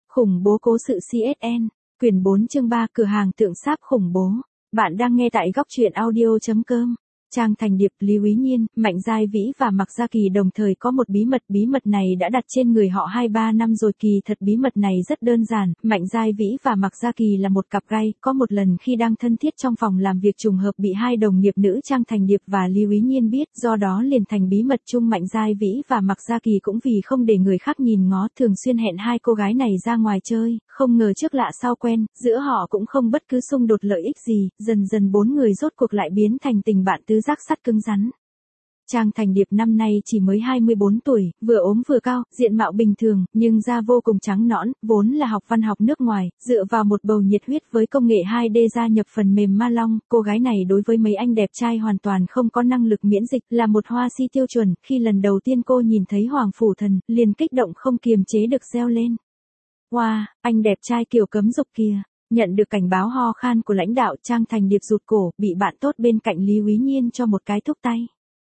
Khủng bố cố sự CSN, quyển 4 chương 3 cửa hàng tượng sáp khủng bố. Bạn đang nghe tại góc truyện audio.com. Trang Thành Điệp, Lý Úy Nhiên, Mạnh Giai Vĩ và Mạc Gia Kỳ đồng thời có một bí mật này đã đặt trên người họ 2-3 năm rồi. Kỳ thật bí mật này rất đơn giản, Mạnh Giai Vĩ và Mạc Gia Kỳ là một cặp gay, có một lần khi đang thân thiết trong phòng làm việc trùng hợp bị hai đồng nghiệp nữ Trang Thành Điệp và Lý Úy Nhiên biết, do đó liền thành bí mật chung. Mạnh Giai Vĩ và Mạc Gia Kỳ cũng vì không để người khác nhìn ngó, thường xuyên hẹn hai cô gái này ra ngoài chơi, không ngờ trước lạ sau quen, giữa họ cũng không bất cứ xung đột lợi ích gì, dần dần bốn người rốt cuộc lại biến thành tình bạn tứ giác sắt cứng rắn. Trang Thành Điệp năm nay chỉ mới 24 tuổi, vừa ốm vừa cao, diện mạo bình thường, nhưng da vô cùng trắng nõn, vốn là học văn học nước ngoài, dựa vào một bầu nhiệt huyết với công nghệ 2D gia nhập phần mềm Ma Long, cô gái này đối với mấy anh đẹp trai hoàn toàn không có năng lực miễn dịch, là một hoa si tiêu chuẩn. Khi lần đầu tiên cô nhìn thấy Hoàng Phủ Thần, liền kích động không kiềm chế được reo lên. Wow, anh đẹp trai kiểu cấm dục kìa. Nhận được cảnh báo ho khan của lãnh đạo, Trang Thành Điệp rụt cổ, bị bạn tốt bên cạnh Lý Úy Nhiên cho một cái thúc tay.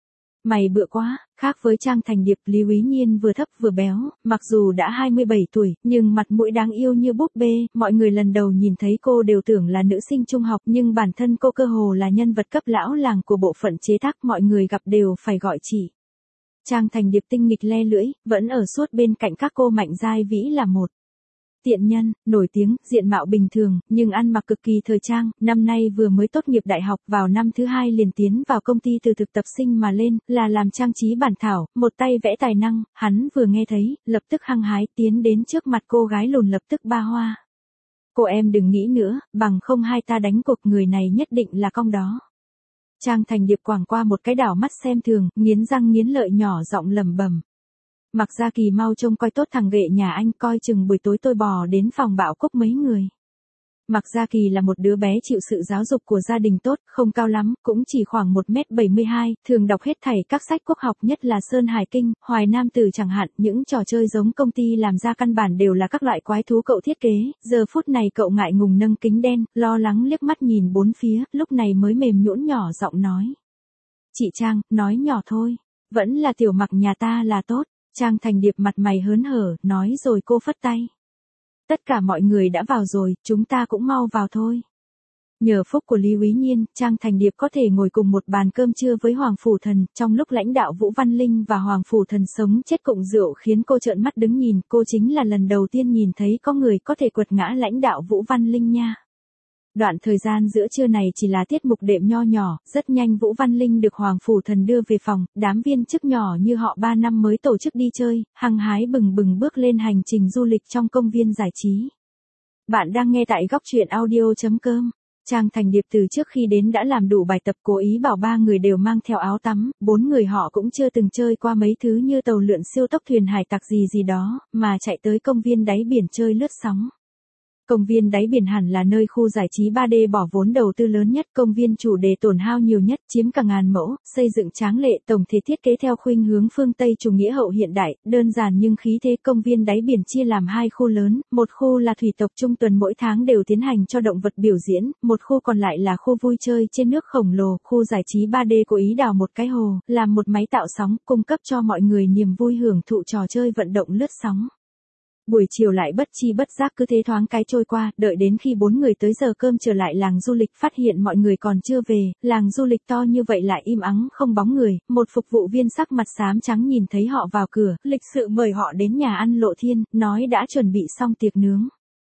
Mày bựa quá. Khác với Trang Thành Điệp, Lý Úy Nhiên vừa thấp vừa béo, mặc dù đã 27 tuổi, nhưng mặt mũi đáng yêu như búp bê, mọi người lần đầu nhìn thấy cô đều tưởng là nữ sinh trung học, nhưng bản thân cô cơ hồ là nhân vật cấp lão làng của bộ phận chế tác, mọi người gặp đều phải gọi chị. Trang Thành Điệp tinh nghịch le lưỡi, vẫn ở suốt bên cạnh các cô. Mạnh Giai Vĩ là một tiện nhân, nổi tiếng, diện mạo bình thường, nhưng ăn mặc cực kỳ thời trang, năm nay vừa mới tốt nghiệp đại học, vào năm thứ 2 liền tiến vào công ty từ thực tập sinh mà lên, là làm trang trí bản thảo, một tay vẽ tài năng, hắn vừa nghe thấy, lập tức hăng hái tiến đến trước mặt cô gái lùn lập tức ba hoa. Cô em đừng nghĩ nữa, bằng không hai ta đánh cuộc, người này nhất định là cong đó. Trang Thành Điệp quàng qua một cái đảo mắt xem thường, nghiến răng nghiến lợi nhỏ giọng lẩm bẩm. Mạc Gia Kỳ mau trông coi tốt thằng ghệ nhà anh, coi chừng buổi tối tôi bò đến phòng bạo cúc mấy người. Mạc Gia Kỳ là một đứa bé chịu sự giáo dục của gia đình tốt, không cao lắm, cũng chỉ khoảng 1m72, thường đọc hết thảy các sách quốc học, nhất là Sơn Hải Kinh, Hoài Nam Tử chẳng hạn. Những trò chơi giống công ty làm ra căn bản đều là các loại quái thú cậu thiết kế. Giờ phút này cậu ngại ngùng nâng kính đen, lo lắng liếc mắt nhìn bốn phía, lúc này mới mềm nhũn nhỏ giọng nói. Chị Trang, nói nhỏ thôi, vẫn là tiểu Mạc nhà ta là tốt. Trang Thành Điệp mặt mày hớn hở, nói rồi cô phất tay. Tất cả mọi người đã vào rồi, chúng ta cũng mau vào thôi. Nhờ phúc của Lý Úy Nhiên, Trang Thành Điệp có thể ngồi cùng một bàn cơm trưa với Hoàng Phủ Thần, trong lúc lãnh đạo Vũ Văn Linh và Hoàng Phủ Thần sống chết cùng rượu khiến cô trợn mắt đứng nhìn, cô chính là lần đầu tiên nhìn thấy có người có thể quật ngã lãnh đạo Vũ Văn Linh nha. Đoạn thời gian giữa trưa này chỉ là tiết mục đệm nho nhỏ, rất nhanh Vũ Văn Linh được Hoàng Phủ Thần đưa về phòng, đám viên chức nhỏ như họ 3 năm mới tổ chức đi chơi, hăng hái bừng bừng bước lên hành trình du lịch trong công viên giải trí. Bạn đang nghe tại góc truyện audio.com. Trang Thành Điệp từ trước khi đến đã làm đủ bài tập, cố ý bảo 3 người đều mang theo áo tắm, 4 người họ cũng chưa từng chơi qua mấy thứ như tàu lượn siêu tốc, thuyền hải tặc gì đó, mà chạy tới công viên đáy biển chơi lướt sóng. Công viên đáy biển hẳn là nơi khu giải trí 3D bỏ vốn đầu tư lớn nhất, công viên chủ đề tổn hao nhiều nhất, chiếm cả 1000 mẫu, xây dựng tráng lệ, tổng thể thiết kế theo khuynh hướng phương Tây chủ nghĩa hậu hiện đại, đơn giản nhưng khí thế. Công viên đáy biển chia làm 2 khu lớn, một khu là thủy tộc, trung tuần mỗi tháng đều tiến hành cho động vật biểu diễn, một khu còn lại là khu vui chơi trên nước khổng lồ. Khu giải trí 3D cố ý đào một cái hồ, làm một máy tạo sóng, cung cấp cho mọi người niềm vui hưởng thụ trò chơi vận động lướt sóng. Buổi chiều lại bất chi bất giác cứ thế thoáng cái trôi qua, đợi đến khi 4 người tới giờ cơm trở lại làng du lịch, phát hiện mọi người còn chưa về, làng du lịch to như vậy lại im ắng không bóng người. Một phục vụ viên sắc mặt xám trắng nhìn thấy họ vào cửa, lịch sự mời họ đến nhà ăn Lộ Thiên, nói đã chuẩn bị xong tiệc nướng.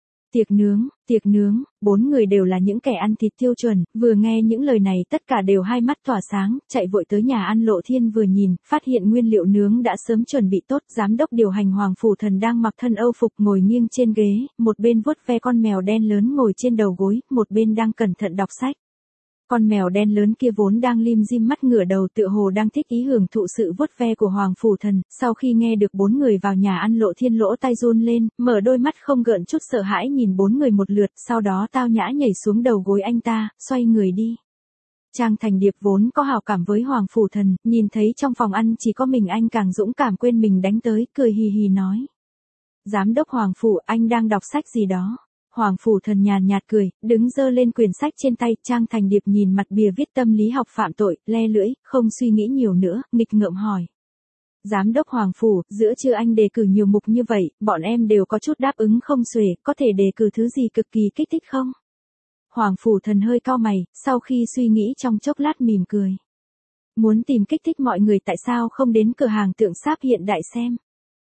Tiệc nướng, 4 người đều là những kẻ ăn thịt tiêu chuẩn, vừa nghe những lời này tất cả đều hai mắt tỏa sáng, chạy vội tới nhà ăn Lộ Thiên vừa nhìn, phát hiện nguyên liệu nướng đã sớm chuẩn bị tốt. Giám đốc điều hành Hoàng Phủ Thần đang mặc thân Âu phục ngồi nghiêng trên ghế, một bên vuốt ve con mèo đen lớn ngồi trên đầu gối, một bên đang cẩn thận đọc sách. Con mèo đen lớn kia vốn đang lim dim mắt ngửa đầu, tựa hồ đang thích ý hưởng thụ sự vuốt ve của Hoàng Phủ Thần. Sau khi nghe được 4 người vào nhà ăn, Lộ Thiên lỗ tai run lên, mở đôi mắt không gợn chút sợ hãi nhìn 4 người một lượt, sau đó tao nhã nhảy xuống đầu gối anh ta, xoay người đi. Trang Thành Điệp vốn có hảo cảm với Hoàng Phủ Thần, nhìn thấy trong phòng ăn chỉ có mình anh càng dũng cảm quên mình đánh tới, cười hì hì nói. Giám đốc Hoàng Phủ, anh đang đọc sách gì đó? Hoàng Phủ Thần nhàn nhạt cười, đứng giơ lên quyển sách trên tay. Trang Thành Điệp nhìn mặt bìa viết tâm lý học phạm tội, le lưỡi, không suy nghĩ nhiều nữa, nghịch ngợm hỏi. Giám đốc Hoàng Phủ, giữa trưa anh đề cử nhiều mục như vậy, bọn em đều có chút đáp ứng không xuể, có thể đề cử thứ gì cực kỳ kích thích không? Hoàng Phủ Thần hơi cau mày, sau khi suy nghĩ trong chốc lát mỉm cười. Muốn tìm kích thích mọi người tại sao không đến cửa hàng tượng sáp hiện đại xem?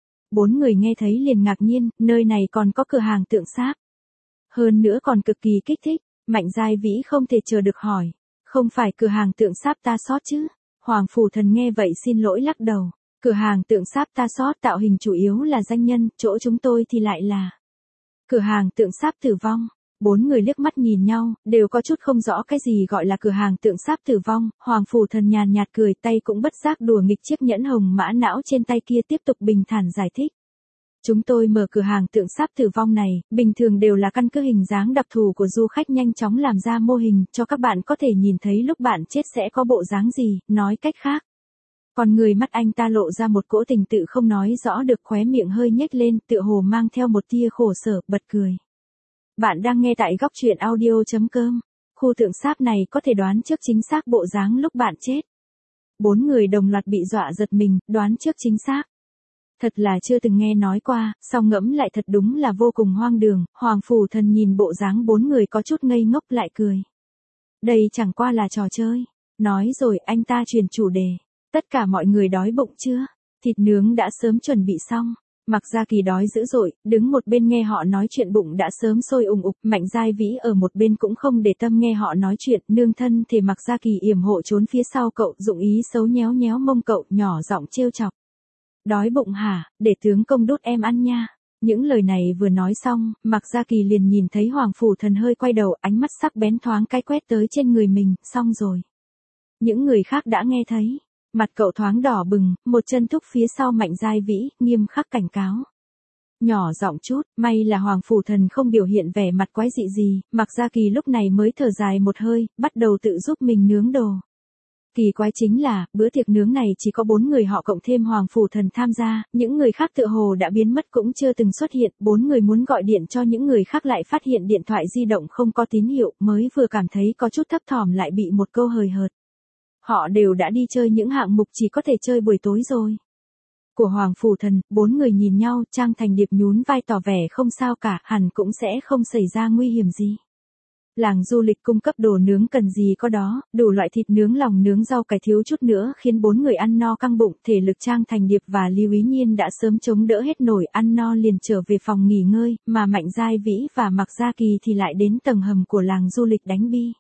4 người nghe thấy liền ngạc nhiên, nơi này còn có cửa hàng tượng sáp. Hơn nữa còn cực kỳ kích thích, Mạnh Giai Vĩ không thể chờ được hỏi. Không phải cửa hàng tượng sáp ta sót chứ? Hoàng Phủ Thần nghe vậy xin lỗi lắc đầu. Cửa hàng tượng sáp ta sót tạo hình chủ yếu là danh nhân, chỗ chúng tôi thì lại là cửa hàng tượng sáp tử vong. 4 người liếc mắt nhìn nhau, đều có chút không rõ cái gì gọi là cửa hàng tượng sáp tử vong. Hoàng Phủ Thần nhàn nhạt cười, tay cũng bất giác đùa nghịch chiếc nhẫn hồng mã não trên tay kia, tiếp tục bình thản giải thích. Chúng tôi mở cửa hàng tượng sáp tử vong này, bình thường đều là căn cứ hình dáng đặc thù của du khách nhanh chóng làm ra mô hình, cho các bạn có thể nhìn thấy lúc bạn chết sẽ có bộ dáng gì, nói cách khác. Còn người mắt anh ta lộ ra một cỗ tình tự không nói rõ được, khóe miệng hơi nhếch lên, tựa hồ mang theo một tia khổ sở, bật cười. Bạn đang nghe tại góc truyện audio.com. Khu tượng sáp này có thể đoán trước chính xác bộ dáng lúc bạn chết. 4 người đồng loạt bị dọa giật mình, đoán trước chính xác. Thật là chưa từng nghe nói qua, song ngẫm lại thật đúng là vô cùng hoang đường. Hoàng Phủ Thần nhìn bộ dáng 4 người có chút ngây ngốc lại cười. Đây chẳng qua là trò chơi. Nói rồi anh ta chuyển chủ đề. Tất cả mọi người đói bụng chưa? Thịt nướng đã sớm chuẩn bị xong. Mạc Gia Kỳ đói dữ dội, đứng một bên nghe họ nói chuyện bụng đã sớm sôi ùng ục. Mạnh Giai Vĩ ở một bên cũng không để tâm nghe họ nói chuyện, nương thân thể Mạc Gia Kỳ yểm hộ trốn phía sau cậu, dụng ý xấu nhéo nhéo mông cậu, nhỏ giọng trêu chọc. Đói bụng hả, để tướng công đút em ăn nha. Những lời này vừa nói xong, Mạc Gia Kỳ liền nhìn thấy Hoàng Phủ Thần hơi quay đầu, ánh mắt sắc bén thoáng cái quét tới trên người mình, xong rồi. Những người khác đã nghe thấy. Mặt cậu thoáng đỏ bừng, một chân thúc phía sau Mạnh Giai Vĩ, nghiêm khắc cảnh cáo. Nhỏ giọng chút, may là Hoàng Phủ Thần không biểu hiện vẻ mặt quái dị gì, Mạc Gia Kỳ lúc này mới thở dài một hơi, bắt đầu tự giúp mình nướng đồ. Kỳ quái chính là, bữa tiệc nướng này chỉ có 4 người họ cộng thêm Hoàng Phủ Thần tham gia, những người khác tựa hồ đã biến mất cũng chưa từng xuất hiện, 4 người muốn gọi điện cho những người khác lại phát hiện điện thoại di động không có tín hiệu, mới vừa cảm thấy có chút thấp thỏm lại bị một câu hời hợt. Họ đều đã đi chơi những hạng mục chỉ có thể chơi buổi tối rồi. Của Hoàng Phủ Thần, 4 người nhìn nhau, Trang Thành Điệp nhún vai tỏ vẻ không sao cả, hẳn cũng sẽ không xảy ra nguy hiểm gì. Làng du lịch cung cấp đồ nướng cần gì có đó, đủ loại thịt nướng, lòng nướng, rau cải, thiếu chút nữa khiến 4 người ăn no căng bụng. Thể lực Trang Thành Điệp và Lưu Ý Nhiên đã sớm chống đỡ hết nổi, ăn no liền trở về phòng nghỉ ngơi, mà Mạnh Giai Vĩ và Mạc Gia Kỳ thì lại đến tầng hầm của làng du lịch đánh bi.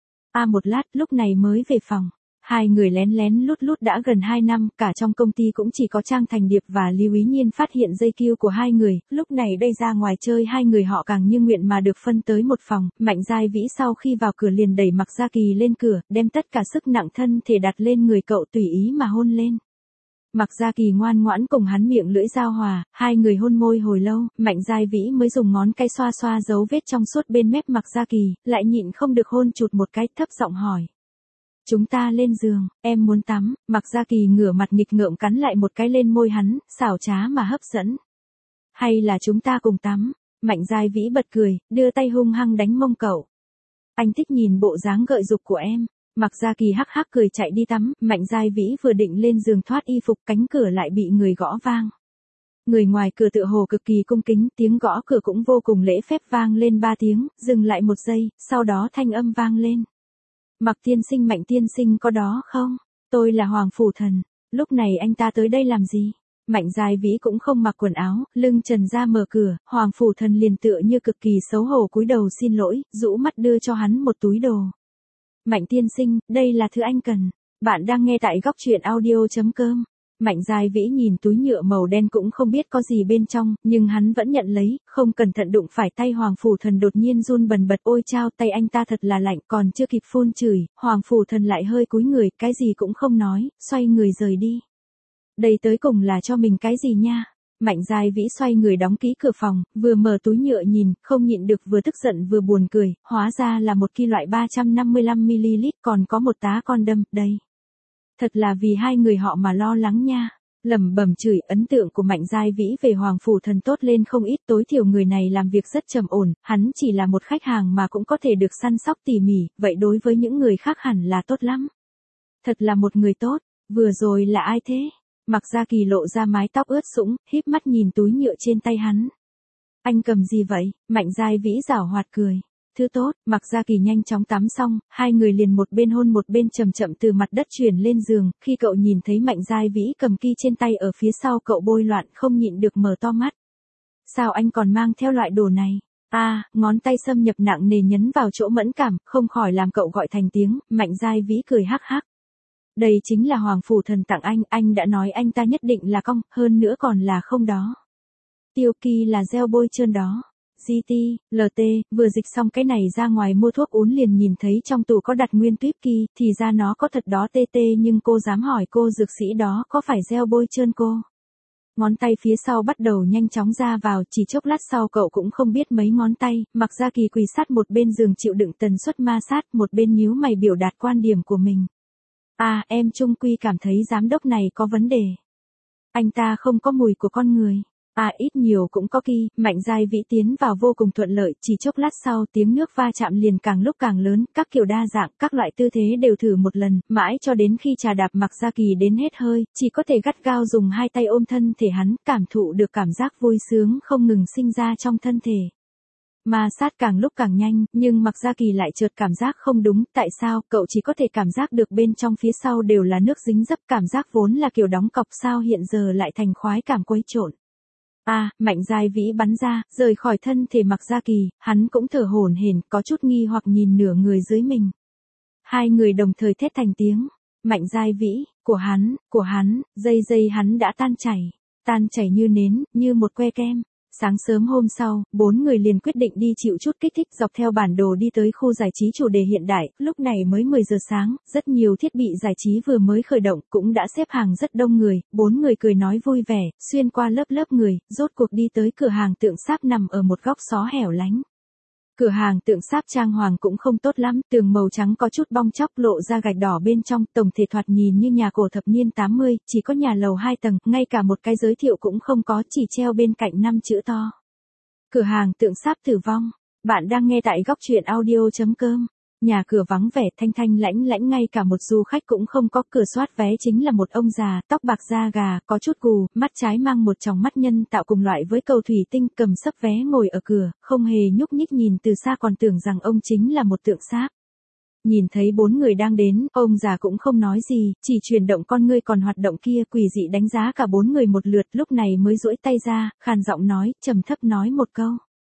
Một lát, lúc này mới về phòng. Hai người lén lén lút lút đã gần 2 năm, cả trong công ty cũng chỉ có Trang Thành Điệp và Lưu Ý Nhiên phát hiện dây kiu của hai người, lúc này đây ra ngoài chơi hai người họ càng như nguyện mà được phân tới một phòng. Mạnh Giai Vĩ sau khi vào cửa liền đẩy Mạc Gia Kỳ lên cửa, đem tất cả sức nặng thân thể đặt lên người cậu tùy ý mà hôn lên. Mạc Gia Kỳ ngoan ngoãn cùng hắn miệng lưỡi giao hòa, hai người hôn môi hồi lâu, Mạnh Giai Vĩ mới dùng ngón cái xoa xoa dấu vết trong suốt bên mép Mạc Gia Kỳ, lại nhịn không được hôn chụt một cái, thấp giọng hỏi. Chúng ta lên giường, em muốn tắm. Mạc Gia Kỳ ngửa mặt nghịch ngợm cắn lại một cái lên môi hắn, xảo trá mà hấp dẫn. Hay là chúng ta cùng tắm? Mạnh Giai Vĩ bật cười, đưa tay hung hăng đánh mông cậu. Anh thích nhìn bộ dáng gợi dục của em. Mạc Gia Kỳ hắc hắc cười chạy đi tắm, Mạnh Giai Vĩ vừa định lên giường thoát y phục, cánh cửa lại bị người gõ vang. Người ngoài cửa tựa hồ cực kỳ cung kính, tiếng gõ cửa cũng vô cùng lễ phép, vang lên 3 tiếng, dừng lại 1 giây, sau đó thanh âm vang lên. Mạc tiên sinh, Mạnh tiên sinh có đó không? Tôi là Hoàng Phủ Thần. Lúc này anh ta tới đây làm gì? Mạnh Giai Vĩ cũng không mặc quần áo, lưng trần ra mở cửa, Hoàng Phủ Thần liền tựa như cực kỳ xấu hổ cúi đầu xin lỗi, rũ mắt đưa cho hắn một túi đồ. Mạnh tiên sinh, đây là thứ anh cần. Bạn đang nghe tại góc truyện audio.com. Mạnh Giai Vĩ nhìn túi nhựa màu đen cũng không biết có gì bên trong, nhưng hắn vẫn nhận lấy, không cẩn thận đụng phải tay Hoàng Phủ Thần đột nhiên run bần bật, ôi chao, tay anh ta thật là lạnh, còn chưa kịp phun chửi, Hoàng Phủ Thần lại hơi cúi người, cái gì cũng không nói, xoay người rời đi. Đây tới cùng là cho mình cái gì nha? Mạnh Giai Vĩ xoay người đóng kỹ cửa phòng, vừa mở túi nhựa nhìn, không nhịn được vừa tức giận vừa buồn cười, hóa ra là một ki loại 355ml, còn có một tá condom, đây. Thật là vì hai người họ mà lo lắng nha. Lẩm bẩm chửi, ấn tượng của Mạnh Giai Vĩ về Hoàng Phủ Thần tốt lên không ít, tối thiểu người này làm việc rất trầm ổn, hắn chỉ là một khách hàng mà cũng có thể được săn sóc tỉ mỉ, vậy đối với những người khác hẳn là tốt lắm. Thật là một người tốt, vừa rồi là ai thế? Mạc Gia Kỳ lộ ra mái tóc ướt sũng, híp mắt nhìn túi nhựa trên tay hắn. Anh cầm gì vậy? Mạnh Giai Vĩ giảo hoạt cười. Thứ tốt. Mạc Gia Kỳ nhanh chóng tắm xong, hai người liền một bên hôn một bên chậm chậm từ mặt đất chuyển lên giường, khi cậu nhìn thấy Mạnh Giai Vĩ cầm ki trên tay ở phía sau cậu bôi loạn không nhịn được mở to mắt. Sao anh còn mang theo loại đồ này? Ngón tay xâm nhập nặng nề nhấn vào chỗ mẫn cảm, không khỏi làm cậu gọi thành tiếng. Mạnh Giai Vĩ cười hắc hắc. Đây chính là Hoàng Phủ Thần tặng anh đã nói anh ta nhất định là cong, hơn nữa còn là không đó. Tiêu Ki là gel bôi trơn đó. GT, LT, vừa dịch xong cái này ra ngoài mua thuốc uống liền nhìn thấy trong tủ có đặt nguyên tuyếp Ki, thì ra nó có thật đó TT, nhưng cô dám hỏi cô dược sĩ đó có phải gel bôi trơn cô? Ngón tay phía sau bắt đầu nhanh chóng ra vào, chỉ chốc lát sau cậu cũng không biết mấy ngón tay, Mạc Gia Kỳ quỳ sát một bên giường chịu đựng tần suất ma sát, một bên nhíu mày biểu đạt quan điểm của mình. Em chung quy cảm thấy giám đốc này có vấn đề. Anh ta không có mùi của con người. Ít nhiều cũng có Ki. Mạnh Giai Vĩ tiến vào vô cùng thuận lợi, chỉ chốc lát sau tiếng nước va chạm liền càng lúc càng lớn, các kiểu đa dạng, các loại tư thế đều thử một lần, mãi cho đến khi trà đạp Mạc Gia Kỳ đến hết hơi, chỉ có thể gắt gao dùng hai tay ôm thân thể hắn, cảm thụ được cảm giác vui sướng không ngừng sinh ra trong thân thể. Ma sát càng lúc càng nhanh, nhưng Mạc Gia Kỳ lại chợt cảm giác không đúng, tại sao, cậu chỉ có thể cảm giác được bên trong phía sau đều là nước dính dấp, cảm giác vốn là kiểu đóng cọc sao hiện giờ lại thành khoái cảm quấy trộn. Mạnh Giai Vĩ bắn ra, rời khỏi thân thể Mạc Gia Kỳ, hắn cũng thở hổn hển, có chút nghi hoặc nhìn nửa người dưới mình. Hai người đồng thời thét thành tiếng. Mạnh Giai Vĩ, của hắn, dây hắn đã tan chảy như nến, như một que kem. Sáng sớm hôm sau, bốn người liền quyết định đi chịu chút kích thích dọc theo bản đồ đi tới khu giải trí chủ đề hiện đại, lúc này mới 10 giờ sáng, rất nhiều thiết bị giải trí vừa mới khởi động, cũng đã xếp hàng rất đông người, bốn người cười nói vui vẻ, xuyên qua lớp người, rốt cuộc đi tới cửa hàng tượng sáp nằm ở một góc xó hẻo lánh. Cửa hàng tượng sáp trang hoàng cũng không tốt lắm, tường màu trắng có chút bong chóc lộ ra gạch đỏ bên trong, tổng thể thoạt nhìn như nhà cổ thập niên 80, chỉ có nhà lầu 2 tầng, ngay cả một cái giới thiệu cũng không có, chỉ treo bên cạnh 5 chữ to. Cửa hàng tượng sáp tử vong. Bạn đang nghe tại góc truyện audio.com. Nhà cửa vắng vẻ thanh lãnh ngay cả một du khách cũng không có, cửa soát vé chính là một ông già, tóc bạc da gà, có chút gù, mắt trái mang một tròng mắt nhân tạo cùng loại với cầu thủy tinh, cầm sấp vé ngồi ở cửa, không hề nhúc nhích nhìn từ xa còn tưởng rằng ông chính là một tượng sáp. Nhìn thấy bốn người đang đến, ông già cũng không nói gì, chỉ chuyển động con ngươi còn hoạt động kia, quỷ dị đánh giá cả bốn người một lượt, lúc này mới duỗi tay ra, khàn giọng nói, trầm thấp nói một câu.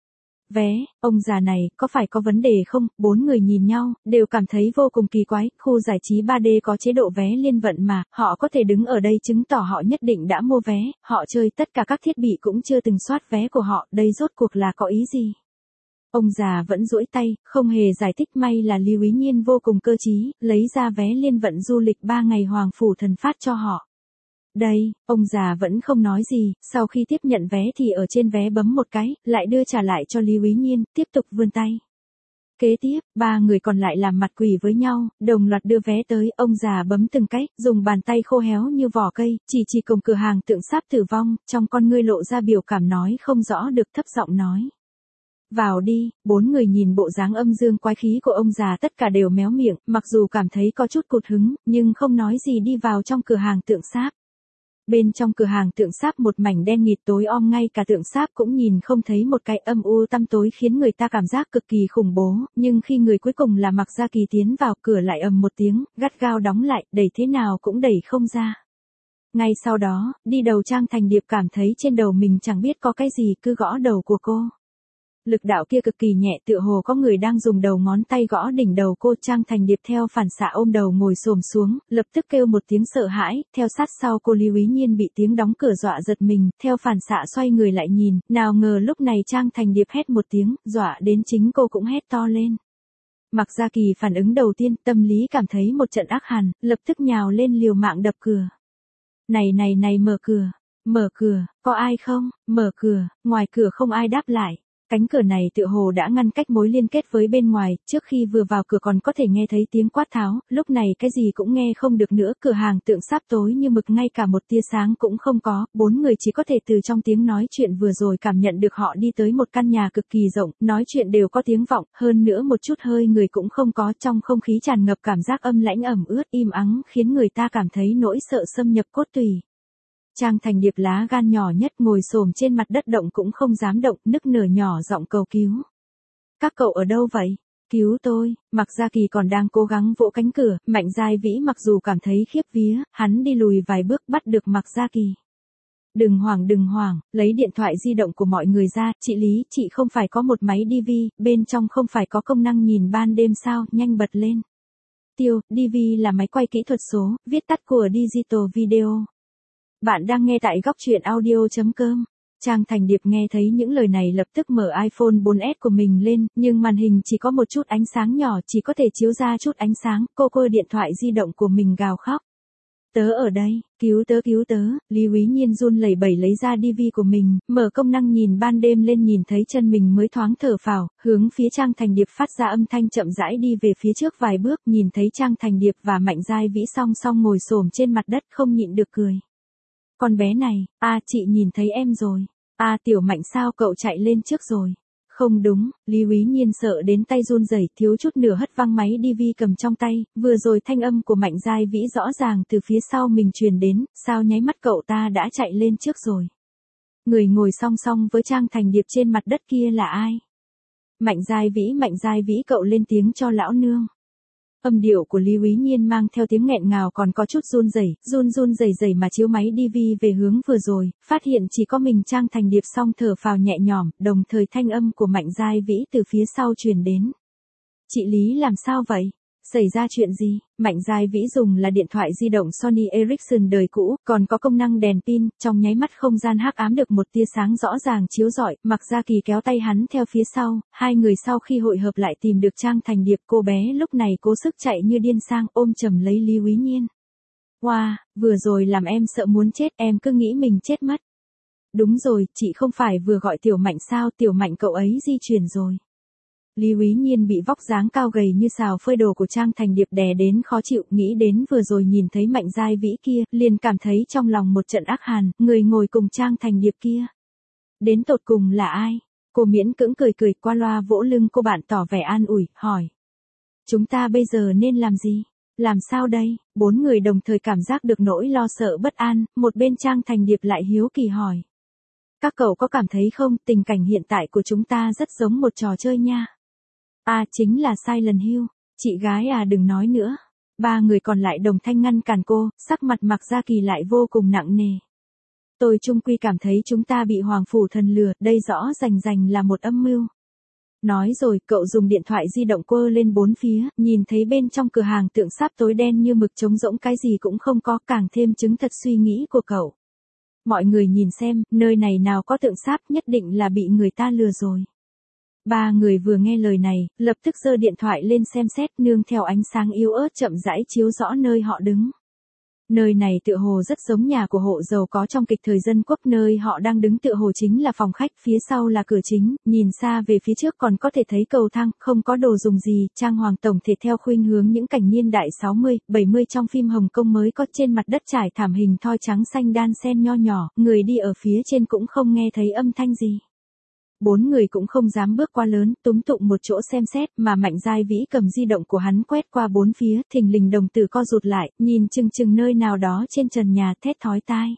Vé, ông già này, có phải có vấn đề không? Bốn người nhìn nhau, đều cảm thấy vô cùng kỳ quái, khu giải trí 3D có chế độ vé liên vận mà, họ có thể đứng ở đây chứng tỏ họ nhất định đã mua vé, họ chơi tất cả các thiết bị cũng chưa từng soát vé của họ, đây rốt cuộc là có ý gì? Ông già vẫn duỗi tay, không hề giải thích, may là Lưu Ý Nhiên vô cùng cơ trí, lấy ra vé liên vận du lịch 3 ngày Hoàng Phủ Thần phát cho họ. Đây, ông già vẫn không nói gì, sau khi tiếp nhận vé thì ở trên vé bấm một cái, lại đưa trả lại cho Lưu Ý Nhiên, tiếp tục vươn tay. Kế tiếp, ba người còn lại làm mặt quỷ với nhau, đồng loạt đưa vé tới, ông già bấm từng cái, dùng bàn tay khô héo như vỏ cây, chỉ cổng cửa hàng tượng sáp tử vong, trong con ngươi lộ ra biểu cảm nói không rõ được, thấp giọng nói. Vào đi, bốn người nhìn bộ dáng âm dương quái khí của ông già tất cả đều méo miệng, mặc dù cảm thấy có chút cụt hứng, nhưng không nói gì đi vào trong cửa hàng tượng sáp. Bên trong cửa hàng tượng sáp một mảnh đen nghịt tối om, ngay cả tượng sáp cũng nhìn không thấy một cái, âm u tăm tối khiến người ta cảm giác cực kỳ khủng bố, nhưng khi người cuối cùng là Mạc Gia Kỳ tiến vào, cửa lại ầm một tiếng, gắt gao đóng lại, đẩy thế nào cũng đẩy không ra. Ngay sau đó, đi đầu Trang Thành Điệp cảm thấy trên đầu mình chẳng biết có cái gì cứ gõ đầu của cô. Lực đạo kia cực kỳ nhẹ, tựa hồ có người đang dùng đầu ngón tay gõ đỉnh đầu cô. Trang Thành Điệp theo phản xạ ôm đầu ngồi xổm xuống, lập tức kêu một tiếng sợ hãi, theo sát sau cô Lưu Ý Nhiên bị tiếng đóng cửa dọa giật mình, theo phản xạ xoay người lại nhìn, nào ngờ lúc này Trang Thành Điệp hét một tiếng, dọa đến chính cô cũng hét to lên. Mạc Gia Kỳ phản ứng đầu tiên, tâm lý cảm thấy một trận ác hàn, lập tức nhào lên liều mạng đập cửa. Này, mở cửa, có ai không, mở cửa, ngoài cửa không ai đáp lại. Cánh cửa này tựa hồ đã ngăn cách mối liên kết với bên ngoài, trước khi vừa vào cửa còn có thể nghe thấy tiếng quát tháo, lúc này cái gì cũng nghe không được nữa, cửa hàng tượng sáp tối như mực, ngay cả một tia sáng cũng không có, bốn người chỉ có thể từ trong tiếng nói chuyện vừa rồi cảm nhận được họ đi tới một căn nhà cực kỳ rộng, nói chuyện đều có tiếng vọng, hơn nữa một chút hơi người cũng không có, trong không khí tràn ngập cảm giác âm lãnh ẩm ướt, im ắng, khiến người ta cảm thấy nỗi sợ xâm nhập cốt tủy. Trang Thành Điệp lá gan nhỏ nhất ngồi xổm trên mặt đất động cũng không dám động, nức nở nhỏ giọng cầu cứu. Các cậu ở đâu vậy? Cứu tôi, Mạc Gia Kỳ còn đang cố gắng vỗ cánh cửa, Mạnh Giai Vĩ mặc dù cảm thấy khiếp vía, hắn đi lùi vài bước bắt được Mạc Gia Kỳ. Đừng hoảng, lấy điện thoại di động của mọi người ra, chị Lý, chị không phải có một máy DV, bên trong không phải có công năng nhìn ban đêm sao, nhanh bật lên. DV là máy quay kỹ thuật số, viết tắt của Digital Video. Bạn đang nghe tại góc truyện audio.com. Trang Thành Điệp nghe thấy những lời này lập tức mở iPhone 4S của mình lên, nhưng màn hình chỉ có một chút ánh sáng nhỏ, chỉ có thể chiếu ra chút ánh sáng, cô điện thoại di động của mình gào khóc. Tớ ở đây, cứu tớ, Lý Úy Nhiên run lẩy bẩy lấy ra DV của mình, mở công năng nhìn ban đêm lên nhìn thấy chân mình mới thoáng thở phào, hướng phía Trang Thành Điệp phát ra âm thanh chậm rãi đi về phía trước vài bước, nhìn thấy Trang Thành Điệp và Mạnh Giai Vĩ song song ngồi xổm trên mặt đất không nhịn được cười. Con bé này, chị nhìn thấy em rồi. Tiểu Mạnh sao cậu chạy lên trước rồi? Không đúng, Lý Úy Nhiên sợ đến tay run rẩy, thiếu chút nữa hất văng máy DV cầm trong tay, vừa rồi thanh âm của Mạnh Giai Vĩ rõ ràng từ phía sau mình truyền đến, sao nháy mắt cậu ta đã chạy lên trước rồi? Người ngồi song song với Trang Thành Điệp trên mặt đất kia là ai? Mạnh Giai Vĩ cậu lên tiếng cho lão nương. Âm điệu của Lý Úy Nhiên mang theo tiếng nghẹn ngào còn có chút run rẩy mà chiếu máy DV về hướng vừa rồi, phát hiện chỉ có mình Trang Thành Điệp song thở phào nhẹ nhõm, đồng thời thanh âm của Mạnh Giai Vĩ từ phía sau truyền đến. Chị Lý làm sao vậy? Xảy ra chuyện gì? Mạnh Giai Vĩ dùng là điện thoại di động Sony Ericsson đời cũ, còn có công năng đèn pin, trong nháy mắt không gian hắc ám được một tia sáng rõ ràng chiếu rọi, Mạc Gia Kỳ kéo tay hắn theo phía sau, hai người sau khi hội hợp lại tìm được Trang Thành Điệp, cô bé lúc này cố sức chạy như điên sang ôm chầm lấy Lý Úy Nhiên. Wow, vừa rồi làm em sợ muốn chết, em cứ nghĩ mình chết mất. Đúng rồi, chị không phải vừa gọi Tiểu Mạnh sao, Tiểu Mạnh cậu ấy di chuyển rồi. Lý Úy Nhiên bị vóc dáng cao gầy như xào phơi đồ của Trang Thành Điệp đè đến khó chịu, nghĩ đến vừa rồi nhìn thấy Mạnh Giai Vĩ kia, liền cảm thấy trong lòng một trận ác hàn, người ngồi cùng Trang Thành Điệp kia. Đến tột cùng là ai? Cô miễn cưỡng cười qua loa vỗ lưng cô bạn tỏ vẻ an ủi, hỏi. Chúng ta bây giờ nên làm gì? Làm sao đây? Bốn người đồng thời cảm giác được nỗi lo sợ bất an, một bên Trang Thành Điệp lại hiếu kỳ hỏi. Các cậu có cảm thấy không, tình cảnh hiện tại của chúng ta rất giống một trò chơi nha. Chính là Silent Hill. Chị gái đừng nói nữa. Ba người còn lại đồng thanh ngăn cản cô, sắc mặt Mạc Gia Kỳ lại vô cùng nặng nề. Tôi chung quy cảm thấy chúng ta bị Hoàng Phủ Thần lừa, đây rõ rành là một âm mưu. Nói rồi, cậu dùng điện thoại di động quơ lên bốn phía, nhìn thấy bên trong cửa hàng tượng sáp tối đen như mực trống rỗng cái gì cũng không có, càng thêm chứng thật suy nghĩ của cậu. Mọi người nhìn xem, nơi này nào có tượng sáp, nhất định là bị người ta lừa rồi. Ba người vừa nghe lời này, lập tức giơ điện thoại lên xem xét, nương theo ánh sáng yếu ớt chậm rãi chiếu rõ nơi họ đứng. Nơi này tựa hồ rất giống nhà của hộ giàu có trong kịch thời dân quốc, nơi họ đang đứng tựa hồ chính là phòng khách, phía sau là cửa chính, nhìn xa về phía trước còn có thể thấy cầu thang, không có đồ dùng gì, trang hoàng tổng thể theo khuynh hướng những cảnh niên đại 60, 70 trong phim Hồng Kông mới có, trên mặt đất trải thảm hình thoi trắng xanh đan xen nho nhỏ, người đi ở phía trên cũng không nghe thấy âm thanh gì. Bốn người cũng không dám bước qua lớn, túm tụng một chỗ xem xét, mà Mạnh Giai Vĩ cầm di động của hắn quét qua bốn phía, thình lình đồng tử co rụt lại, nhìn chừng nơi nào đó trên trần nhà, thét thói tai.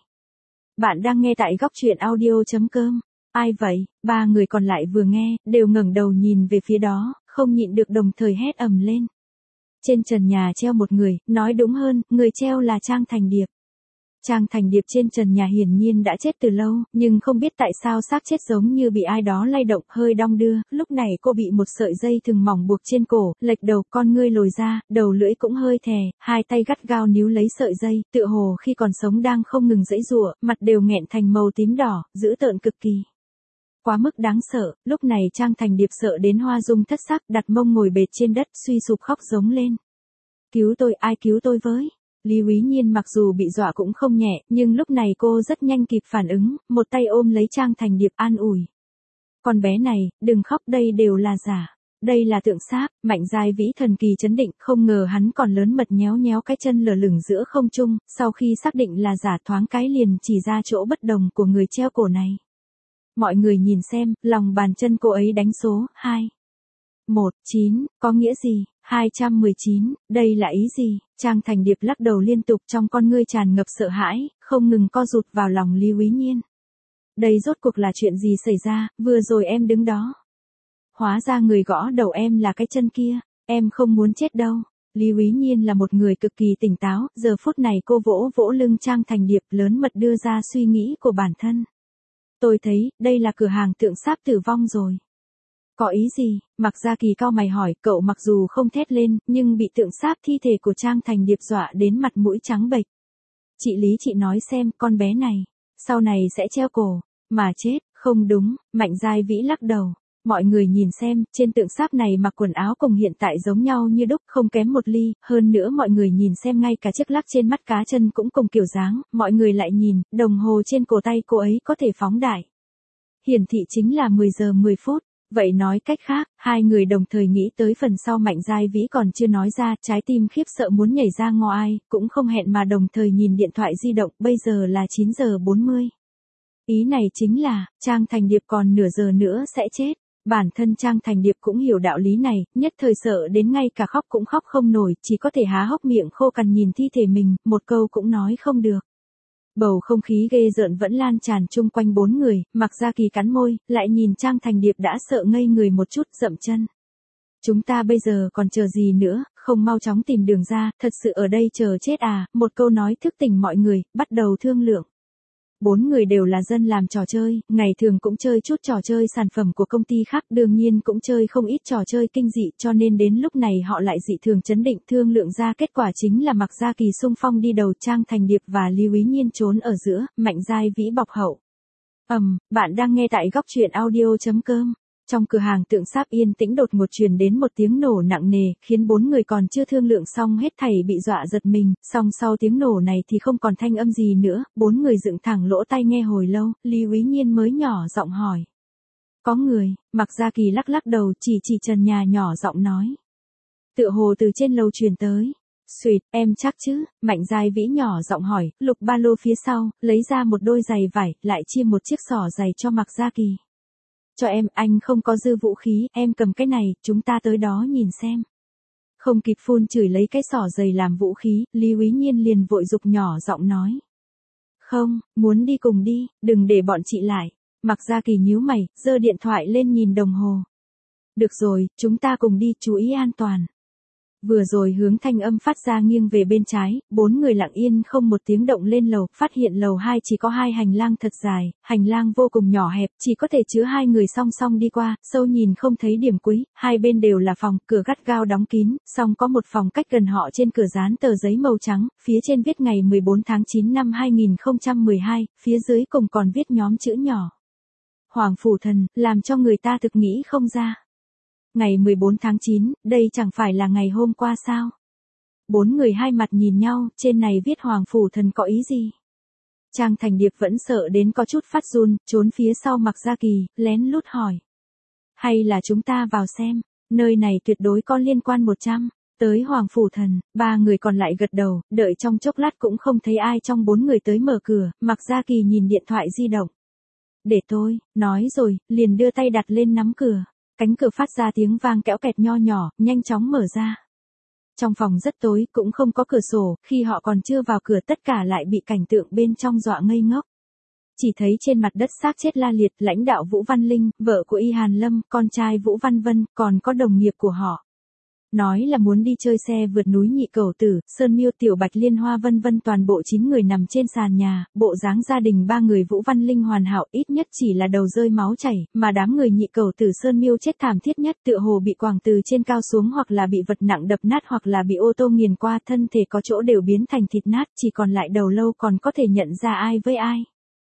Bạn đang nghe tại góc truyện audio.com. Ai vậy? Ba người còn lại vừa nghe, đều ngẩng đầu nhìn về phía đó, không nhịn được đồng thời hét ầm lên. Trên trần nhà treo một người, nói đúng hơn, người treo là Trang Thành Điệp. Trang Thành Điệp trên trần nhà hiển nhiên đã chết từ lâu, nhưng không biết tại sao xác chết giống như bị ai đó lay động, hơi đong đưa, lúc này cô bị một sợi dây thừng mỏng buộc trên cổ, lệch đầu, con ngươi lồi ra, đầu lưỡi cũng hơi thè, hai tay gắt gao níu lấy sợi dây, tựa hồ khi còn sống đang không ngừng giãy giụa, mặt đều nghẹn thành màu tím đỏ, dữ tợn cực kỳ. Quá mức đáng sợ, lúc này Trang Thành Điệp sợ đến hoa dung thất sắc, đặt mông ngồi bệt trên đất, suy sụp khóc giống lên. Cứu tôi, ai cứu tôi với? Lý Úy Nhiên mặc dù bị dọa cũng không nhẹ, nhưng lúc này cô rất nhanh kịp phản ứng, một tay ôm lấy Trang Thành Điệp an ủi. Con bé này, đừng khóc, đây đều là giả. Đây là tượng sáp. Mạnh Giai Vĩ thần kỳ chấn định, không ngờ hắn còn lớn mật nhéo cái chân lơ lửng giữa không trung, sau khi xác định là giả thoáng cái liền chỉ ra chỗ bất đồng của người treo cổ này. Mọi người nhìn xem, lòng bàn chân cô ấy đánh số 2. 1, 9, có nghĩa gì? 219, đây là ý gì? Trang Thành Điệp lắc đầu liên tục, trong con ngươi tràn ngập sợ hãi, không ngừng co rụt vào lòng Lý Úy Nhiên. Đây rốt cuộc là chuyện gì xảy ra, vừa rồi em đứng đó. Hóa ra người gõ đầu em là cái chân kia, em không muốn chết đâu. Lý Úy Nhiên là một người cực kỳ tỉnh táo, giờ phút này cô vỗ vỗ lưng Trang Thành Điệp, lớn mật đưa ra suy nghĩ của bản thân. Tôi thấy, đây là cửa hàng tượng sáp tử vong rồi. Có ý gì? Mạc Gia Kỳ cau mày hỏi, cậu mặc dù không thét lên, nhưng bị tượng sáp thi thể của Trang Thành Điệp dọa đến mặt mũi trắng bệch. Chị Lý, chị nói xem, con bé này, sau này sẽ treo cổ, mà chết. Không đúng, Mạnh Giai Vĩ lắc đầu. Mọi người nhìn xem, trên tượng sáp này mặc quần áo cùng hiện tại giống nhau như đúc, không kém một ly, hơn nữa mọi người nhìn xem ngay cả chiếc lắc trên mắt cá chân cũng cùng kiểu dáng, mọi người lại nhìn, đồng hồ trên cổ tay cô ấy có thể phóng đại. Hiển thị chính là 10 giờ 10 phút. Vậy nói cách khác, hai người đồng thời nghĩ tới phần sau Mạnh Giai Vĩ còn chưa nói ra, trái tim khiếp sợ muốn nhảy ra ngo ai, cũng không hẹn mà đồng thời nhìn điện thoại di động, bây giờ là 9 giờ 40. Ý này chính là, Trang Thành Điệp còn nửa giờ nữa sẽ chết. Bản thân Trang Thành Điệp cũng hiểu đạo lý này, nhất thời sợ đến ngay cả khóc cũng khóc không nổi, chỉ có thể há hốc miệng khô cằn nhìn thi thể mình, một câu cũng nói không được. Bầu không khí ghê rợn vẫn lan tràn chung quanh bốn người, Mạc Gia Kỳ cắn môi, lại nhìn Trang Thành Điệp đã sợ ngây người một chút, dậm chân. Chúng ta bây giờ còn chờ gì nữa, không mau chóng tìm đường ra, thật sự ở đây chờ chết à, một câu nói thức tỉnh mọi người, bắt đầu thương lượng. Bốn người đều là dân làm trò chơi, ngày thường cũng chơi chút trò chơi sản phẩm của công ty khác, đương nhiên cũng chơi không ít trò chơi kinh dị, cho nên đến lúc này họ lại dị thường chấn định, thương lượng ra kết quả chính là Mạc Gia Kỳ xung phong đi đầu, Trang Thành Điệp và Lý Úy Nhiên trốn ở giữa, Mạnh Giai Vĩ bọc hậu. Bạn đang nghe tại góc truyện audio.com. Trong cửa hàng tượng sáp yên tĩnh đột ngột truyền đến một tiếng nổ nặng nề, khiến bốn người còn chưa thương lượng xong hết thảy bị dọa giật mình, song sau tiếng nổ này thì không còn thanh âm gì nữa, bốn người dựng thẳng lỗ tai nghe hồi lâu, Lý Úy Nhiên mới nhỏ giọng hỏi. Có người, Mạc Gia Kỳ lắc lắc đầu, chỉ trần nhà nhỏ giọng nói. Tựa hồ từ trên lầu truyền tới. Xuyệt, em chắc chứ, Mạnh Giai Vĩ nhỏ giọng hỏi, lục ba lô phía sau, lấy ra một đôi giày vải, lại chia một chiếc xỏ giày cho Mạc Gia Kỳ. Cho em, anh không có dư vũ khí, em cầm cái này, chúng ta tới đó nhìn xem. Không kịp phun chửi lấy cái xỏ giày làm vũ khí, Lý Úy Nhiên liền vội dục nhỏ giọng nói. Không, muốn đi cùng đi, đừng để bọn chị lại. Mạc Gia Kỳ nhíu mày, giơ điện thoại lên nhìn đồng hồ. Được rồi, chúng ta cùng đi, chú ý an toàn. Vừa rồi hướng thanh âm phát ra nghiêng về bên trái, bốn người lặng yên không một tiếng động lên lầu, phát hiện lầu 2 chỉ có hai hành lang thật dài, hành lang vô cùng nhỏ hẹp, chỉ có thể chứa hai người song song đi qua, sâu nhìn không thấy điểm cuối, hai bên đều là phòng, cửa gắt gao đóng kín, song có một phòng cách gần họ, trên cửa dán tờ giấy màu trắng, phía trên viết ngày 14 tháng 9 năm 2012, phía dưới cùng còn viết nhóm chữ nhỏ. Hoàng Phủ Thần, làm cho người ta thực nghĩ không ra. Ngày 14 tháng 9, đây chẳng phải là ngày hôm qua sao? Bốn người hai mặt nhìn nhau, trên này viết Hoàng Phủ Thần có ý gì? Trang Thành Điệp vẫn sợ đến có chút phát run, trốn phía sau Mạc Gia Kỳ, lén lút hỏi. Hay là chúng ta vào xem, nơi này tuyệt đối có liên quan 100. Tới Hoàng Phủ Thần, ba người còn lại gật đầu, đợi trong chốc lát cũng không thấy ai trong bốn người tới mở cửa, Mạc Gia Kỳ nhìn điện thoại di động. Để tôi, nói rồi, liền đưa tay đặt lên nắm cửa. Cánh cửa phát ra tiếng vang kẽo kẹt nho nhỏ, nhanh chóng mở ra. Trong phòng rất tối, cũng không có cửa sổ, khi họ còn chưa vào cửa tất cả lại bị cảnh tượng bên trong dọa ngây ngốc. Chỉ thấy trên mặt đất xác chết la liệt, lãnh đạo Vũ Văn Linh, vợ của Y Hàn Lâm, con trai Vũ Văn Vân, còn có đồng nghiệp của họ. Nói là muốn đi chơi xe vượt núi Nhị Cẩu Tử, Sơn Miêu Tiểu Bạch Liên Hoa vân vân, toàn bộ 9 người nằm trên sàn nhà, bộ dáng gia đình ba người Vũ Văn Linh hoàn hảo, ít nhất chỉ là đầu rơi máu chảy, mà đám người Nhị Cẩu Tử Sơn Miêu chết thảm thiết nhất, tựa hồ bị quàng từ trên cao xuống hoặc là bị vật nặng đập nát hoặc là bị ô tô nghiền qua, thân thể có chỗ đều biến thành thịt nát, chỉ còn lại đầu lâu còn có thể nhận ra ai với ai.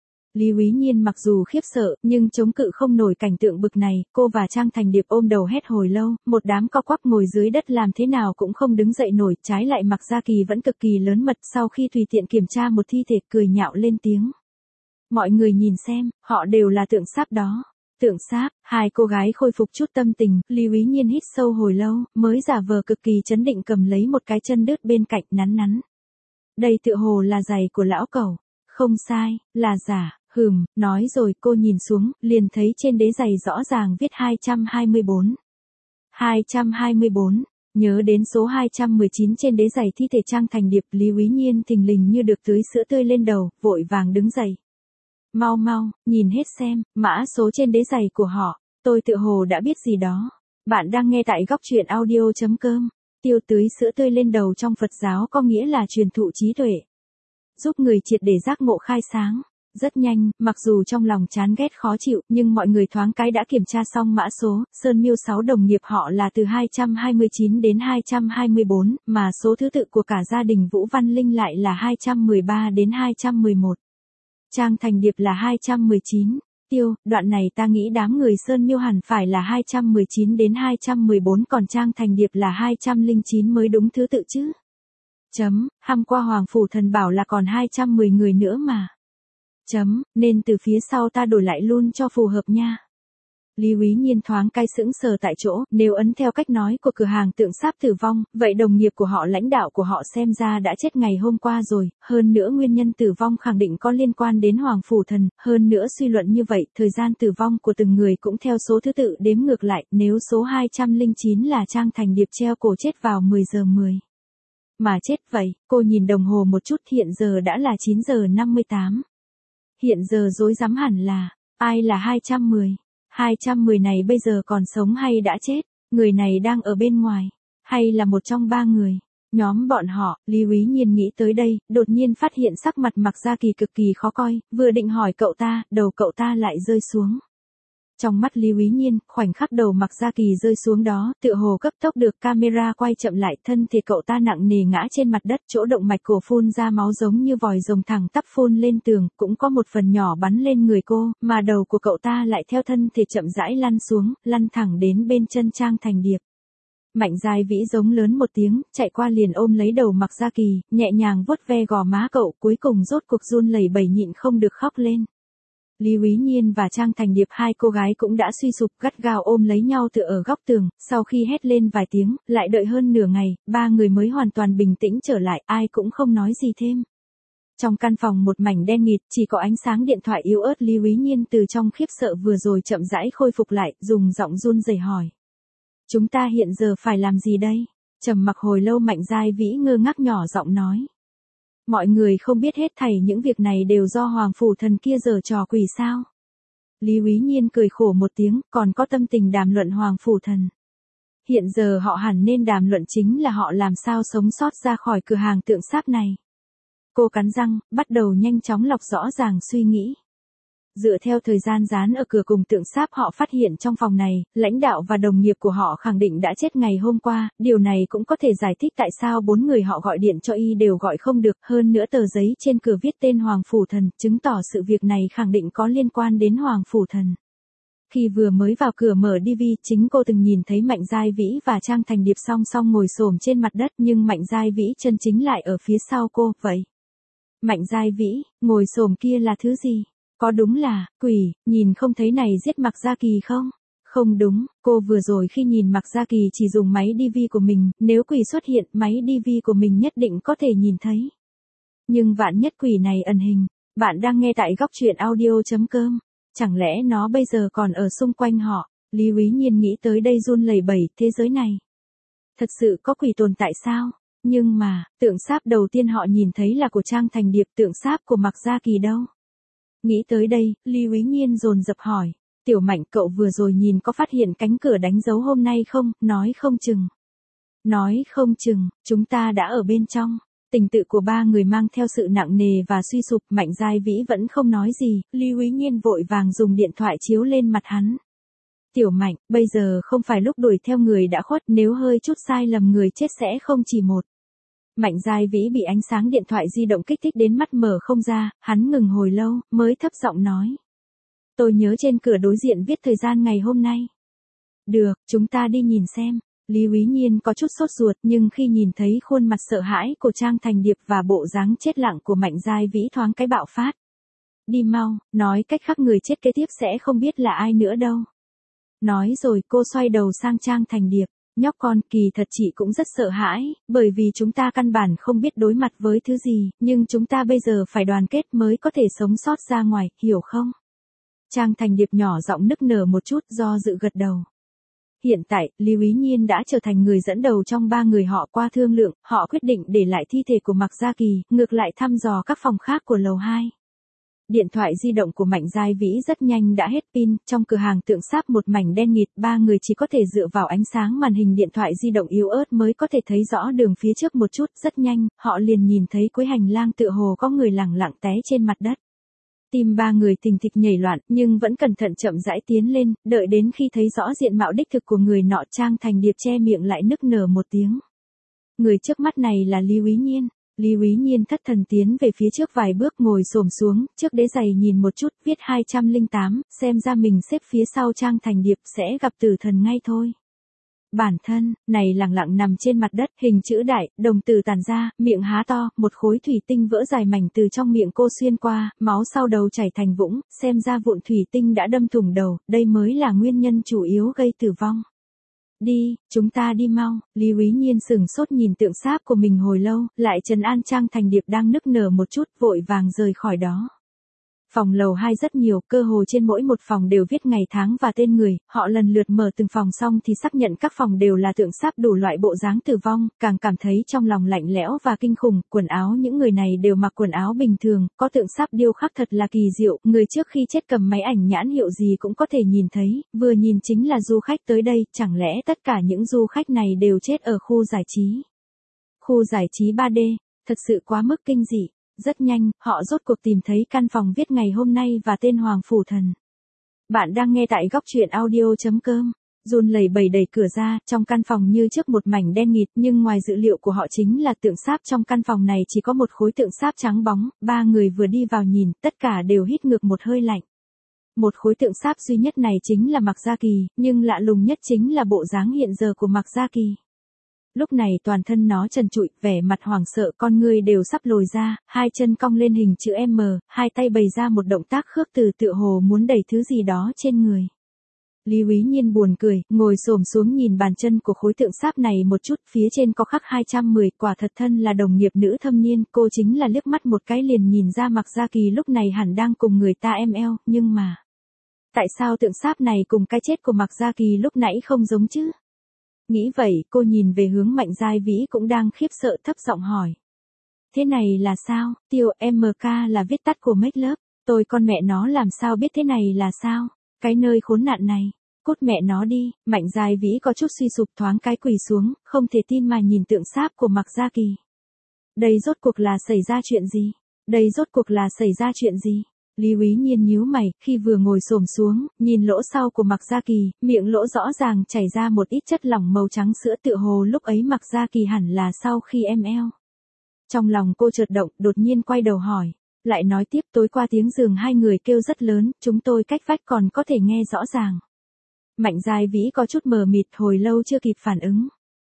Lý Úy Nhiên mặc dù khiếp sợ, nhưng chống cự không nổi cảnh tượng bực này, cô và Trang Thành Điệp ôm đầu hét hồi lâu, một đám co quắp ngồi dưới đất làm thế nào cũng không đứng dậy nổi, trái lại Mạc Gia Kỳ vẫn cực kỳ lớn mật, sau khi tùy tiện kiểm tra một thi thể cười nhạo lên tiếng. Mọi người nhìn xem, họ đều là tượng sáp đó. Tượng sáp, hai cô gái khôi phục chút tâm tình, Lý Úy Nhiên hít sâu hồi lâu, mới giả vờ cực kỳ chấn định cầm lấy một cái chân đứt bên cạnh nắn nắn. Đây tựa hồ là giày của lão cẩu. Không sai, là giả. Nói rồi cô nhìn xuống, liền thấy trên đế giày rõ ràng viết 224. 224, Nhớ đến số 219 trên đế giày thi thể Trang Thành Điệp, Lý Úy Nhiên thình lình như được tưới sữa tươi lên đầu, vội vàng đứng dậy. Mau mau, nhìn hết xem, mã số trên đế giày của họ, tôi tự hồ đã biết gì đó. Bạn đang nghe tại góc truyện audio.com. Tiêu tưới sữa tươi lên đầu trong Phật giáo có nghĩa là truyền thụ trí tuệ, giúp người triệt để giác ngộ khai sáng. Rất nhanh, mặc dù trong lòng chán ghét khó chịu, nhưng mọi người thoáng cái đã kiểm tra xong mã số, Sơn Miêu 6 đồng nghiệp họ là từ 229 đến 224, mà số thứ tự của cả gia đình Vũ Văn Linh lại là 213 đến 211. Trang Thành Điệp là 219. Tiêu, đoạn này ta nghĩ đám người Sơn Miêu hẳn phải là 219 đến 214, còn Trang Thành Điệp là 209 mới đúng thứ tự chứ. Hôm qua Hoàng Phủ Thần bảo là còn 210 người nữa mà. Nên từ phía sau ta đổi lại luôn cho phù hợp nha. Lý Úy Nhiên thoáng cái sững sờ tại chỗ, nếu ấn theo cách nói của cửa hàng tượng sáp tử vong, vậy đồng nghiệp của họ, lãnh đạo của họ xem ra đã chết ngày hôm qua rồi, hơn nữa nguyên nhân tử vong khẳng định có liên quan đến Hoàng Phủ Thần, hơn nữa suy luận như vậy, thời gian tử vong của từng người cũng theo số thứ tự đếm ngược lại, nếu số 209 là Trang Thành Điệp treo cổ chết vào 10 giờ 10. Mà chết vậy, cô nhìn đồng hồ một chút, hiện giờ đã là 9 giờ 58. Hiện giờ rối rắm hẳn là, ai là 210? 210 này bây giờ còn sống hay đã chết? Người này đang ở bên ngoài, hay là một trong ba người? Nhóm bọn họ, Lý Úy Nhiên nghĩ tới đây, đột nhiên phát hiện sắc mặt Mạc Gia Kỳ cực kỳ khó coi, vừa định hỏi cậu ta, đầu cậu ta lại rơi xuống. Trong mắt Lý Úy Nhiên, khoảnh khắc đầu Mạc Gia Kỳ rơi xuống đó, tựa hồ cấp tốc được camera quay chậm lại, thân thì cậu ta nặng nề ngã trên mặt đất, chỗ động mạch cổ phun ra máu giống như vòi rồng thẳng tắp phun lên tường, cũng có một phần nhỏ bắn lên người cô, mà đầu của cậu ta lại theo thân thì chậm rãi lăn xuống, lăn thẳng đến bên chân Trang Thành Điệp. Mạnh Giai Vĩ giống lớn một tiếng, chạy qua liền ôm lấy đầu Mạc Gia Kỳ, nhẹ nhàng vuốt ve gò má cậu, cuối cùng rốt cuộc run lẩy bẩy nhịn không được khóc lên. Lý Úy Nhiên và Trang Thành Điệp, hai cô gái cũng đã suy sụp, gắt gao ôm lấy nhau tựa ở góc tường, sau khi hét lên vài tiếng, lại đợi hơn nửa ngày, ba người mới hoàn toàn bình tĩnh trở lại, ai cũng không nói gì thêm. Trong căn phòng một mảnh đen nghịt, chỉ có ánh sáng điện thoại yếu ớt. Lý Úy Nhiên từ trong khiếp sợ vừa rồi chậm rãi khôi phục lại, dùng giọng run rẩy hỏi. Chúng ta hiện giờ phải làm gì đây? Trầm mặc hồi lâu, Mạnh Giai Vĩ ngơ ngác nhỏ giọng nói. Mọi người không biết hết thảy những việc này đều do Hoàng Phủ Thần kia giở trò quỷ sao? Lý Úy Nhiên cười khổ một tiếng, còn có tâm tình đàm luận Hoàng Phủ Thần. Hiện giờ họ hẳn nên đàm luận chính là họ làm sao sống sót ra khỏi cửa hàng tượng sáp này. Cô cắn răng, bắt đầu nhanh chóng lọc rõ ràng suy nghĩ. Dựa theo thời gian dán ở cửa cùng tượng sáp, họ phát hiện trong phòng này, lãnh đạo và đồng nghiệp của họ khẳng định đã chết ngày hôm qua, điều này cũng có thể giải thích tại sao 4 người họ gọi điện cho y đều gọi không được, hơn nữa tờ giấy trên cửa viết tên Hoàng Phủ Thần, chứng tỏ sự việc này khẳng định có liên quan đến Hoàng Phủ Thần. Khi vừa mới vào cửa mở DV, chính cô từng nhìn thấy Mạnh Giai Vĩ và Trang Thành Điệp song song ngồi xổm trên mặt đất, nhưng Mạnh Giai Vĩ chân chính lại ở phía sau cô, vậy. Mạnh Giai Vĩ, ngồi xổm kia là thứ gì? Có đúng là, quỷ, nhìn không thấy này giết Mạc Gia Kỳ không? Không đúng, cô vừa rồi khi nhìn Mạc Gia Kỳ chỉ dùng máy DV của mình, nếu quỷ xuất hiện, máy DV của mình nhất định có thể nhìn thấy. Nhưng vạn nhất quỷ này ẩn hình, bạn đang nghe tại góc truyện audio.com, chẳng lẽ nó bây giờ còn ở xung quanh họ? Lý Úy Nhiên nghĩ tới đây run lẩy bẩy, thế giới này thật sự có quỷ tồn tại sao? Nhưng mà, tượng sáp đầu tiên họ nhìn thấy là của Trang Thành Điệp, tượng sáp của Mạc Gia Kỳ đâu? Nghĩ tới đây, Lý Úy Nhiên dồn dập hỏi, Tiểu Mạnh, cậu vừa rồi nhìn có phát hiện cánh cửa đánh dấu hôm nay không? Nói không chừng. Nói không chừng, chúng ta đã ở bên trong. Tình tự của ba người mang theo sự nặng nề và suy sụp, Mạnh Giai Vĩ vẫn không nói gì, Lý Úy Nhiên vội vàng dùng điện thoại chiếu lên mặt hắn. Tiểu Mạnh, bây giờ không phải lúc đuổi theo người đã khuất, nếu hơi chút sai lầm người chết sẽ không chỉ một. Mạnh Giai Vĩ bị ánh sáng điện thoại di động kích thích đến mắt mở không ra, hắn ngừng hồi lâu, mới thấp giọng nói. Tôi nhớ trên cửa đối diện viết thời gian ngày hôm nay. Được, chúng ta đi nhìn xem. Lý Úy Nhiên có chút sốt ruột, nhưng khi nhìn thấy khuôn mặt sợ hãi của Trang Thành Điệp và bộ dáng chết lặng của Mạnh Giai Vĩ thoáng cái bạo phát. Đi mau, nói cách khác người chết kế tiếp sẽ không biết là ai nữa đâu. Nói rồi cô xoay đầu sang Trang Thành Điệp. Nhóc con, kỳ thật chị cũng rất sợ hãi, bởi vì chúng ta căn bản không biết đối mặt với thứ gì, nhưng chúng ta bây giờ phải đoàn kết mới có thể sống sót ra ngoài, hiểu không? Trang Thành Điệp nhỏ giọng nức nở một chút, do dự gật đầu. hiện tại, Lý Úy Nhiên đã trở thành người dẫn đầu trong ba người họ. Qua thương lượng, họ quyết định để lại thi thể của Mạc Gia Kỳ, ngược lại thăm dò các phòng khác của lầu 2. Điện thoại di động của Mạnh Giai Vĩ rất nhanh đã hết pin, trong cửa hàng tượng sáp một mảnh đen nghịt, ba người chỉ có thể dựa vào ánh sáng màn hình điện thoại di động yếu ớt mới có thể thấy rõ đường phía trước một chút. Rất nhanh, họ liền nhìn thấy cuối hành lang tựa hồ có người lẳng lặng té trên mặt đất. Tim ba người thình thịch nhảy loạn, nhưng vẫn cẩn thận chậm rãi tiến lên, đợi đến khi thấy rõ diện mạo đích thực của người nọ, Trang Thành Điệp che miệng lại nức nở một tiếng. Người trước mắt này là Lý Úy Nhiên. Lý Úy Nhiên thất thần tiến về phía trước vài bước, ngồi xổm xuống, trước đế giày nhìn một chút, viết 208, xem ra mình xếp phía sau Trang Thành Điệp sẽ gặp tử thần ngay thôi. Bản thân, này lẳng lặng nằm trên mặt đất, hình chữ đại, đồng tử tàn ra, miệng há to, một khối thủy tinh vỡ dài mảnh từ trong miệng cô xuyên qua, máu sau đầu chảy thành vũng, xem ra vụn thủy tinh đã đâm thủng đầu, đây mới là nguyên nhân chủ yếu gây tử vong. Đi, chúng ta đi mau. Lý Úy Nhiên sừng sốt nhìn tượng sáp của mình hồi lâu, lại trấn an Trang Thành Điệp đang nức nở một chút, vội vàng rời khỏi đó. Phòng lầu 2 rất nhiều, cơ hồ trên mỗi một phòng đều viết ngày tháng và tên người, họ lần lượt mở từng phòng xong thì xác nhận các phòng đều là tượng sáp đủ loại bộ dáng tử vong, càng cảm thấy trong lòng lạnh lẽo và kinh khủng. Quần áo những người này đều mặc quần áo bình thường, có tượng sáp điêu khắc thật là kỳ diệu, người trước khi chết cầm máy ảnh nhãn hiệu gì cũng có thể nhìn thấy, vừa nhìn chính là du khách tới đây, chẳng lẽ tất cả những du khách này đều chết ở khu giải trí. Khu giải trí 3D, thật sự quá mức kinh dị. Rất nhanh, họ rốt cuộc tìm thấy căn phòng viết ngày hôm nay và tên Hoàng Phủ Thần. Bạn đang nghe tại góc truyện audio.com. Run lẩy bẩy đẩy cửa ra, trong căn phòng như trước một mảnh đen nghịt, nhưng ngoài dự liệu của họ chính là tượng sáp trong căn phòng này chỉ có một khối tượng sáp trắng bóng. Ba người vừa đi vào nhìn, tất cả đều hít ngược một hơi lạnh. Một khối tượng sáp duy nhất này chính là Mạc Gia Kỳ, nhưng lạ lùng nhất chính là bộ dáng hiện giờ của Mạc Gia Kỳ. Lúc này toàn thân nó trần trụi, vẻ mặt hoảng sợ, con ngươi đều sắp lồi ra, hai chân cong lên hình chữ M, hai tay bày ra một động tác khước từ tựa hồ muốn đẩy thứ gì đó trên người. Lý Úy Nhiên buồn cười, ngồi xổm xuống nhìn bàn chân của khối tượng sáp này một chút, phía trên có khắc 210, quả thật thân là đồng nghiệp nữ thâm niên, cô chính là liếc mắt một cái liền nhìn ra Mạc Gia Kỳ lúc này hẳn đang cùng người ta ML, nhưng mà tại sao tượng sáp này cùng cái chết của Mạc Gia Kỳ lúc nãy không giống chứ? Nghĩ vậy, cô nhìn về hướng Mạnh Giai Vĩ cũng đang khiếp sợ, thấp giọng hỏi. Thế này là sao? Tiêu MK là viết tắt của Make Love, tôi con mẹ nó làm sao biết thế này là sao? Cái nơi khốn nạn này, cút mẹ nó đi. Mạnh Giai Vĩ có chút suy sụp, thoáng cái quỳ xuống, không thể tin mà nhìn tượng sáp của Mạc Gia Kỳ. Đây rốt cuộc là xảy ra chuyện gì? Đây rốt cuộc là xảy ra chuyện gì? Lý Úy Nhiên nhíu mày, khi vừa ngồi xổm xuống, nhìn lỗ sau của Mạc Gia Kỳ, miệng lỗ rõ ràng chảy ra một ít chất lỏng màu trắng sữa, tựa hồ lúc ấy Mạc Gia Kỳ hẳn là sau khi ML. Trong lòng cô chợt động, đột nhiên quay đầu hỏi, lại nói tiếp, tối qua tiếng giường hai người kêu rất lớn, chúng tôi cách vách còn có thể nghe rõ ràng. Mạnh Giai Vĩ có chút mờ mịt, hồi lâu chưa kịp phản ứng.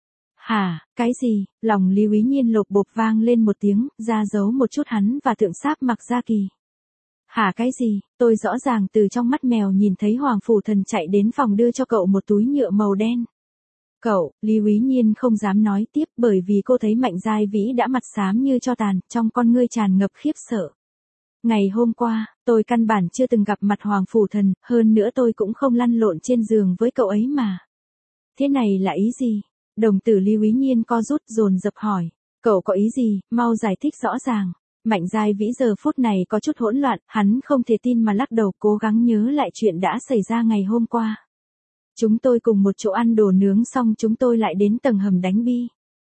Hả, cái gì? Lòng Lý Úy Nhiên lột bột vang lên một tiếng, ra dấu một chút hắn và tượng sáp Mạc Gia Kỳ. Hả cái gì? Tôi rõ ràng từ trong mắt mèo nhìn thấy Hoàng Phủ Thần chạy đến phòng đưa cho cậu một túi nhựa màu đen. Cậu, Lý Úy Nhiên không dám nói tiếp bởi vì cô thấy Mạnh Giai Vĩ đã mặt xám như tro tàn, trong con ngươi tràn ngập khiếp sợ. Ngày hôm qua, tôi căn bản chưa từng gặp mặt Hoàng Phủ Thần, hơn nữa tôi cũng không lăn lộn trên giường với cậu ấy mà. Thế này là ý gì? Đồng tử Lý Úy Nhiên co rút dồn dập hỏi. Cậu có ý gì, mau giải thích rõ ràng. Mạnh Giai Vĩ giờ phút này có chút hỗn loạn, hắn không thể tin mà lắc đầu, cố gắng nhớ lại chuyện đã xảy ra ngày hôm qua. Chúng tôi cùng một chỗ ăn đồ nướng xong chúng tôi lại đến tầng hầm đánh bi.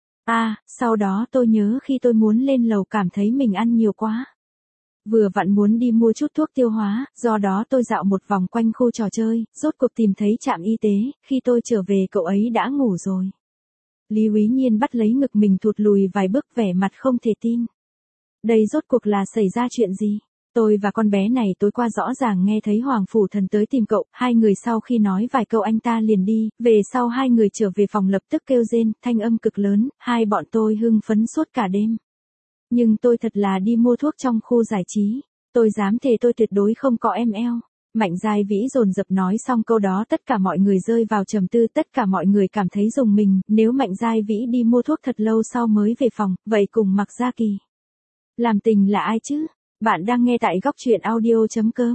Sau đó tôi nhớ khi tôi muốn lên lầu cảm thấy mình ăn nhiều quá. Vừa vặn muốn đi mua chút thuốc tiêu hóa, do đó tôi dạo một vòng quanh khu trò chơi, rốt cuộc tìm thấy trạm y tế, khi tôi trở về cậu ấy đã ngủ rồi. Lý Úy Nhiên bắt lấy ngực mình thụt lùi vài bước, vẻ mặt không thể tin. Đây rốt cuộc là xảy ra chuyện gì? Tôi và con bé này tối qua rõ ràng nghe thấy Hoàng Phủ Thần tới tìm cậu, hai người sau khi nói vài câu anh ta liền đi, về sau hai người trở về phòng lập tức kêu rên, thanh âm cực lớn, hai bọn tôi hưng phấn suốt cả đêm. Nhưng tôi thật là đi mua thuốc trong khu giải trí, tôi dám thề tôi tuyệt đối không có ML. Mạnh Giai Vĩ dồn dập nói xong câu đó tất cả mọi người rơi vào trầm tư, tất cả mọi người cảm thấy rùng mình, nếu Mạnh Giai Vĩ đi mua thuốc thật lâu sau mới về phòng, vậy cùng Mạc Gia Kỳ làm tình là ai chứ? Bạn đang nghe tại góc truyện audio.com.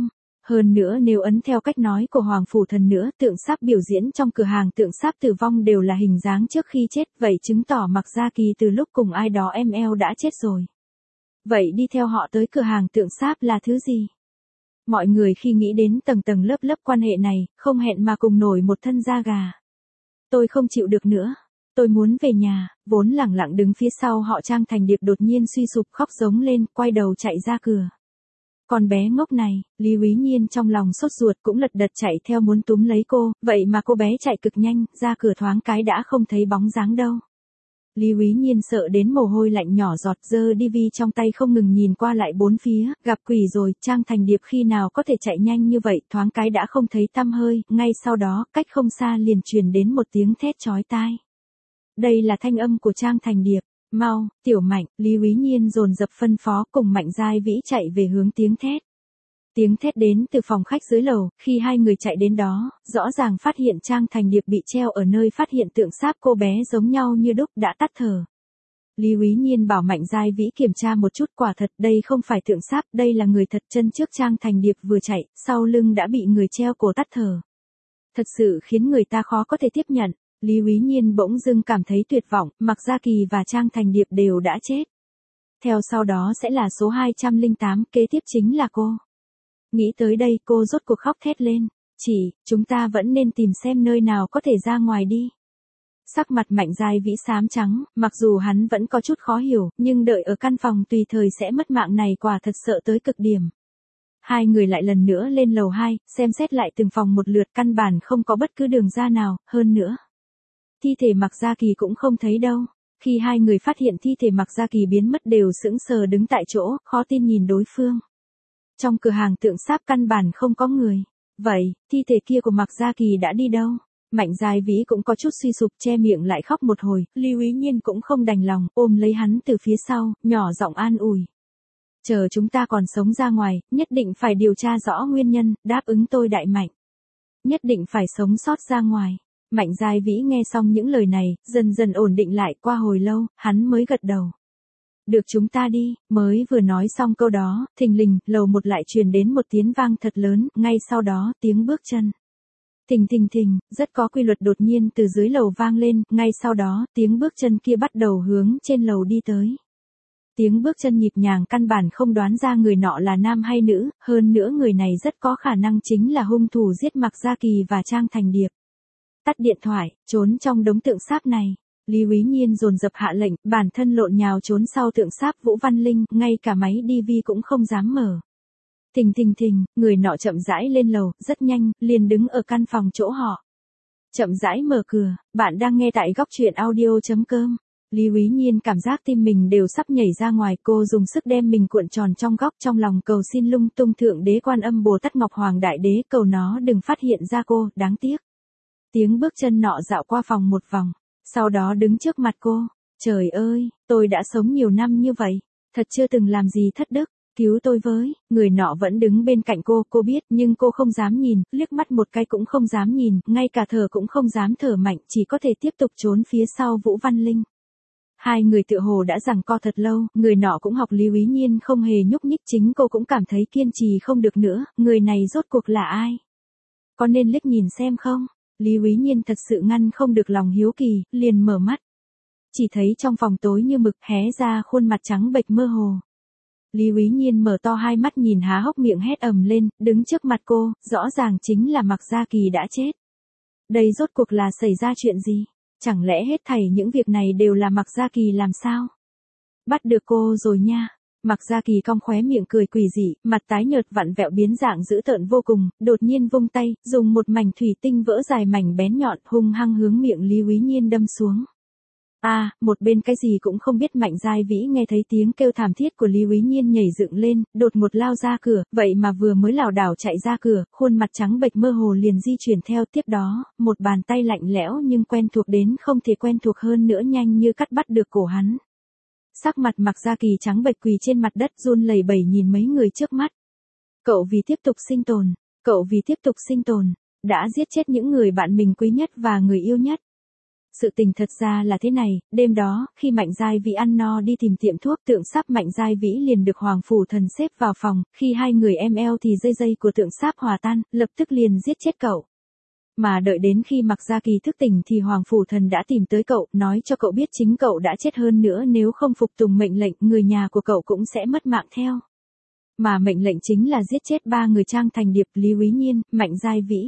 Hơn nữa nếu ấn theo cách nói của Hoàng Phủ Thần nữa, tượng sáp biểu diễn trong cửa hàng tượng sáp tử vong đều là hình dáng trước khi chết, vậy chứng tỏ Mạc Gia Kỳ từ lúc cùng ai đó ML đã chết rồi. Vậy đi theo họ tới cửa hàng tượng sáp là thứ gì? Mọi người khi nghĩ đến tầng tầng lớp lớp quan hệ này, không hẹn mà cùng nổi một thân da gà. Tôi không chịu được nữa. Tôi muốn về nhà, vốn lẳng lặng đứng phía sau họ Trang Thành Điệp đột nhiên suy sụp khóc giống lên, quay đầu chạy ra cửa. Con bé ngốc này, Lý Úy Nhiên trong lòng sốt ruột cũng lật đật chạy theo muốn túm lấy cô, vậy mà cô bé chạy cực nhanh, ra cửa thoáng cái đã không thấy bóng dáng đâu. Lý Úy Nhiên sợ đến mồ hôi lạnh nhỏ giọt, giơ DV trong tay không ngừng nhìn qua lại bốn phía, gặp quỷ rồi, Trang Thành Điệp khi nào có thể chạy nhanh như vậy, thoáng cái đã không thấy tăm hơi, ngay sau đó, cách không xa liền truyền đến một tiếng thét chói tai. Đây là thanh âm của Trang Thành Điệp. Mau, Tiểu Mạnh, Lý Úy Nhiên dồn dập phân phó cùng Mạnh Giai Vĩ chạy về hướng tiếng thét. Tiếng thét đến từ phòng khách dưới lầu, khi hai người chạy đến đó, rõ ràng phát hiện Trang Thành Điệp bị treo ở nơi phát hiện tượng sáp cô bé giống nhau như đúc đã tắt thở. Lý Úy Nhiên bảo Mạnh Giai Vĩ kiểm tra một chút, quả thật đây không phải tượng sáp, đây là người thật, chân trước Trang Thành Điệp vừa chạy, sau lưng đã bị người treo cổ tắt thở. Thật sự khiến người ta khó có thể tiếp nhận. Lý Úy Nhiên bỗng dưng cảm thấy tuyệt vọng, Mạc Gia Kỳ và Trang Thành Điệp đều đã chết. Theo sau đó sẽ là số 208, kế tiếp chính là cô. Nghĩ tới đây cô rốt cuộc khóc thét lên. Chúng ta vẫn nên tìm xem nơi nào có thể ra ngoài đi. Sắc mặt Mạnh Giai Vĩ xám trắng, mặc dù hắn vẫn có chút khó hiểu, nhưng đợi ở căn phòng tùy thời sẽ mất mạng này quả thật sợ tới cực điểm. Hai người lại lần nữa lên lầu 2, xem xét lại từng phòng một lượt, căn bản không có bất cứ đường ra nào, hơn nữa. Thi thể Mạc Gia Kỳ cũng không thấy đâu. Khi hai người phát hiện thi thể Mạc Gia Kỳ biến mất đều sững sờ đứng tại chỗ, khó tin nhìn đối phương. Trong cửa hàng tượng sáp căn bản không có người. Vậy, thi thể kia của Mạc Gia Kỳ đã đi đâu? Mạnh Giai Vĩ cũng có chút suy sụp, che miệng lại khóc một hồi, Lý Úy Nhiên cũng không đành lòng, ôm lấy hắn từ phía sau, nhỏ giọng an ủi. Chờ chúng ta còn sống ra ngoài, nhất định phải điều tra rõ nguyên nhân, đáp ứng tôi Đại Mạnh. Nhất định phải sống sót ra ngoài. Mạnh Giai Vĩ nghe xong những lời này, dần dần ổn định lại, qua hồi lâu, hắn mới gật đầu. Được, chúng ta đi. Mới vừa nói xong câu đó, thình lình, lầu một lại truyền đến một tiếng vang thật lớn, ngay sau đó, tiếng bước chân. Thình thình thình, rất có quy luật đột nhiên từ dưới lầu vang lên, ngay sau đó, tiếng bước chân kia bắt đầu hướng trên lầu đi tới. Tiếng bước chân nhịp nhàng căn bản không đoán ra người nọ là nam hay nữ, hơn nữa người này rất có khả năng chính là hung thủ giết Mạc Gia Kỳ và Trang Thành Điệp. Tắt điện thoại, trốn trong đống tượng sáp này. Lý Úy Nhiên dồn dập hạ lệnh, bản thân lộn nhào trốn sau tượng sáp Vũ Văn Linh, ngay cả máy DV cũng không dám mở. Thình thình thình, người nọ chậm rãi lên lầu, rất nhanh, liền đứng ở căn phòng chỗ họ. Chậm rãi mở cửa, bạn đang nghe tại góc truyện audio.com. Lý Úy Nhiên cảm giác tim mình đều sắp nhảy ra ngoài, cô dùng sức đem mình cuộn tròn trong góc, trong lòng cầu xin lung tung Thượng Đế Quan Âm Bồ Tát Ngọc Hoàng Đại Đế, cầu nó đừng phát hiện ra cô, đáng tiếc. Tiếng bước chân nọ dạo qua phòng một vòng, sau đó đứng trước mặt cô. Trời ơi, tôi đã sống nhiều năm như vậy, thật chưa từng làm gì thất đức, cứu tôi với. Người nọ vẫn đứng bên cạnh cô biết, nhưng cô không dám nhìn, liếc mắt một cái cũng không dám nhìn, ngay cả thở cũng không dám thở mạnh, chỉ có thể tiếp tục trốn phía sau Vũ Văn Linh. Hai người tựa hồ đã giằng co thật lâu, người nọ cũng học Lý Úy Nhiên không hề nhúc nhích, chính cô cũng cảm thấy kiên trì không được nữa, người này rốt cuộc là ai? Có nên liếc nhìn xem không? Lý Úy Nhiên thật sự ngăn không được lòng hiếu kỳ, liền mở mắt. Chỉ thấy trong phòng tối như mực, hé ra khuôn mặt trắng bệch mơ hồ. Lý Úy Nhiên mở to hai mắt nhìn há hốc miệng hét ầm lên, đứng trước mặt cô, rõ ràng chính là Mạc Gia Kỳ đã chết. Đây rốt cuộc là xảy ra chuyện gì? Chẳng lẽ hết thảy những việc này đều là Mạc Gia Kỳ làm sao? Bắt được cô rồi nha. Mạc Gia Kỳ cong khóe miệng cười quỷ dị, mặt tái nhợt vặn vẹo biến dạng dữ tợn vô cùng, đột nhiên vung tay, dùng một mảnh thủy tinh vỡ dài mảnh bén nhọn, hung hăng hướng miệng Lý Úy Nhiên đâm xuống. Một bên cái gì cũng không biết Mạnh Giai Vĩ nghe thấy tiếng kêu thảm thiết của Lý Úy Nhiên nhảy dựng lên, đột ngột lao ra cửa, vậy mà vừa mới lảo đảo chạy ra cửa, khuôn mặt trắng bệch mơ hồ liền di chuyển theo, tiếp đó, một bàn tay lạnh lẽo nhưng quen thuộc đến không thể quen thuộc hơn nữa nhanh như cắt bắt được cổ hắn. Sắc mặt Mạc Gia Kỳ trắng bệch quỳ trên mặt đất run lẩy bẩy nhìn mấy người trước mắt. Cậu vì tiếp tục sinh tồn, đã giết chết những người bạn mình quý nhất và người yêu nhất. Sự tình thật ra là thế này, đêm đó, khi Mạnh Giai Vĩ ăn no đi tìm tiệm thuốc, tượng sáp Mạnh Giai Vĩ liền được Hoàng Phủ Thần xếp vào phòng, khi hai người em eo thì dây của tượng sáp hòa tan, lập tức liền giết chết cậu. Mà đợi đến khi Mạc Gia Kỳ thức tỉnh thì Hoàng Phủ Thần đã tìm tới cậu, nói cho cậu biết chính cậu đã chết, hơn nữa nếu không phục tùng mệnh lệnh, người nhà của cậu cũng sẽ mất mạng theo. Mà mệnh lệnh chính là giết chết 3 người Trang Thành Điệp, Lý Úy Nhiên, Mạnh Giai Vĩ.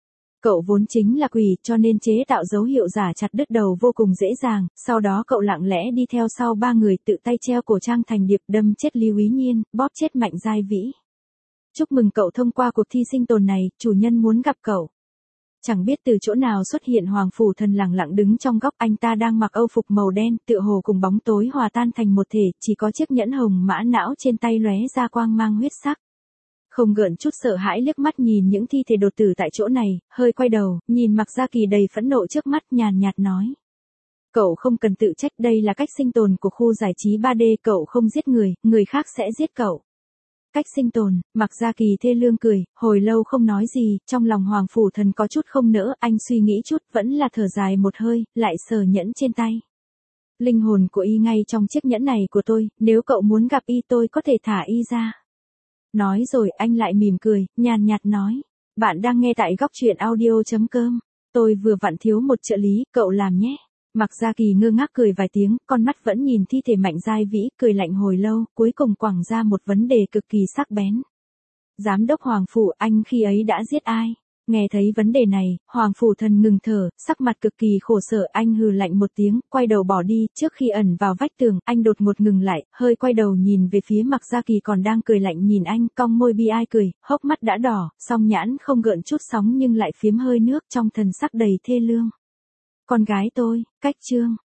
Cậu vốn chính là quỷ cho nên chế tạo dấu hiệu giả chặt đứt đầu vô cùng dễ dàng, sau đó cậu lặng lẽ đi theo sau 3 người tự tay treo cổ Trang Thành Điệp, đâm chết Lý Úy Nhiên, bóp chết Mạnh Giai Vĩ. Chúc mừng cậu thông qua cuộc thi sinh tồn này, chủ nhân muốn gặp cậu. Chẳng biết từ chỗ nào xuất hiện Hoàng Phủ Thần lẳng lặng đứng trong góc, anh ta đang mặc âu phục màu đen, tựa hồ cùng bóng tối hòa tan thành một thể, chỉ có chiếc nhẫn hồng mã não trên tay lóe ra quang mang huyết sắc. Không gợn chút sợ hãi liếc mắt nhìn những thi thể đột tử tại chỗ này, hơi quay đầu, nhìn Mạc Gia Kỳ đầy phẫn nộ trước mắt, nhàn nhạt nói. Cậu không cần tự trách, đây là cách sinh tồn của khu giải trí 3D, cậu không giết người, người khác sẽ giết cậu. Cách sinh tồn, Mạc Gia Kỳ thê lương cười, hồi lâu không nói gì, trong lòng Hoàng Phủ Thần có chút không nỡ, anh suy nghĩ chút, vẫn là thở dài một hơi, lại sờ nhẫn trên tay. Linh hồn của y ngay trong chiếc nhẫn này của tôi, nếu cậu muốn gặp y tôi có thể thả y ra. Nói rồi anh lại mỉm cười, nhàn nhạt nói. Bạn đang nghe tại góc truyện audio.com. Tôi vừa vặn thiếu một trợ lý, cậu làm nhé. Mạc Gia Kỳ ngơ ngác cười vài tiếng, con mắt vẫn nhìn thi thể Mạnh Giai Vĩ, cười lạnh hồi lâu, cuối cùng quẳng ra một vấn đề cực kỳ sắc bén. Giám đốc Hoàng Phủ, anh khi ấy đã giết ai? Nghe thấy vấn đề này, Hoàng Phủ Thần ngừng thở, sắc mặt cực kỳ khổ sở, anh hừ lạnh một tiếng, quay đầu bỏ đi, trước khi ẩn vào vách tường, anh đột ngột ngừng lại, hơi quay đầu nhìn về phía Mạc Gia Kỳ còn đang cười lạnh nhìn anh, cong môi bi ai cười, hốc mắt đã đỏ, song nhãn không gợn chút sóng nhưng lại phiếm hơi nước, trong thần sắc đầy thê lương. Con gái tôi, cách chương.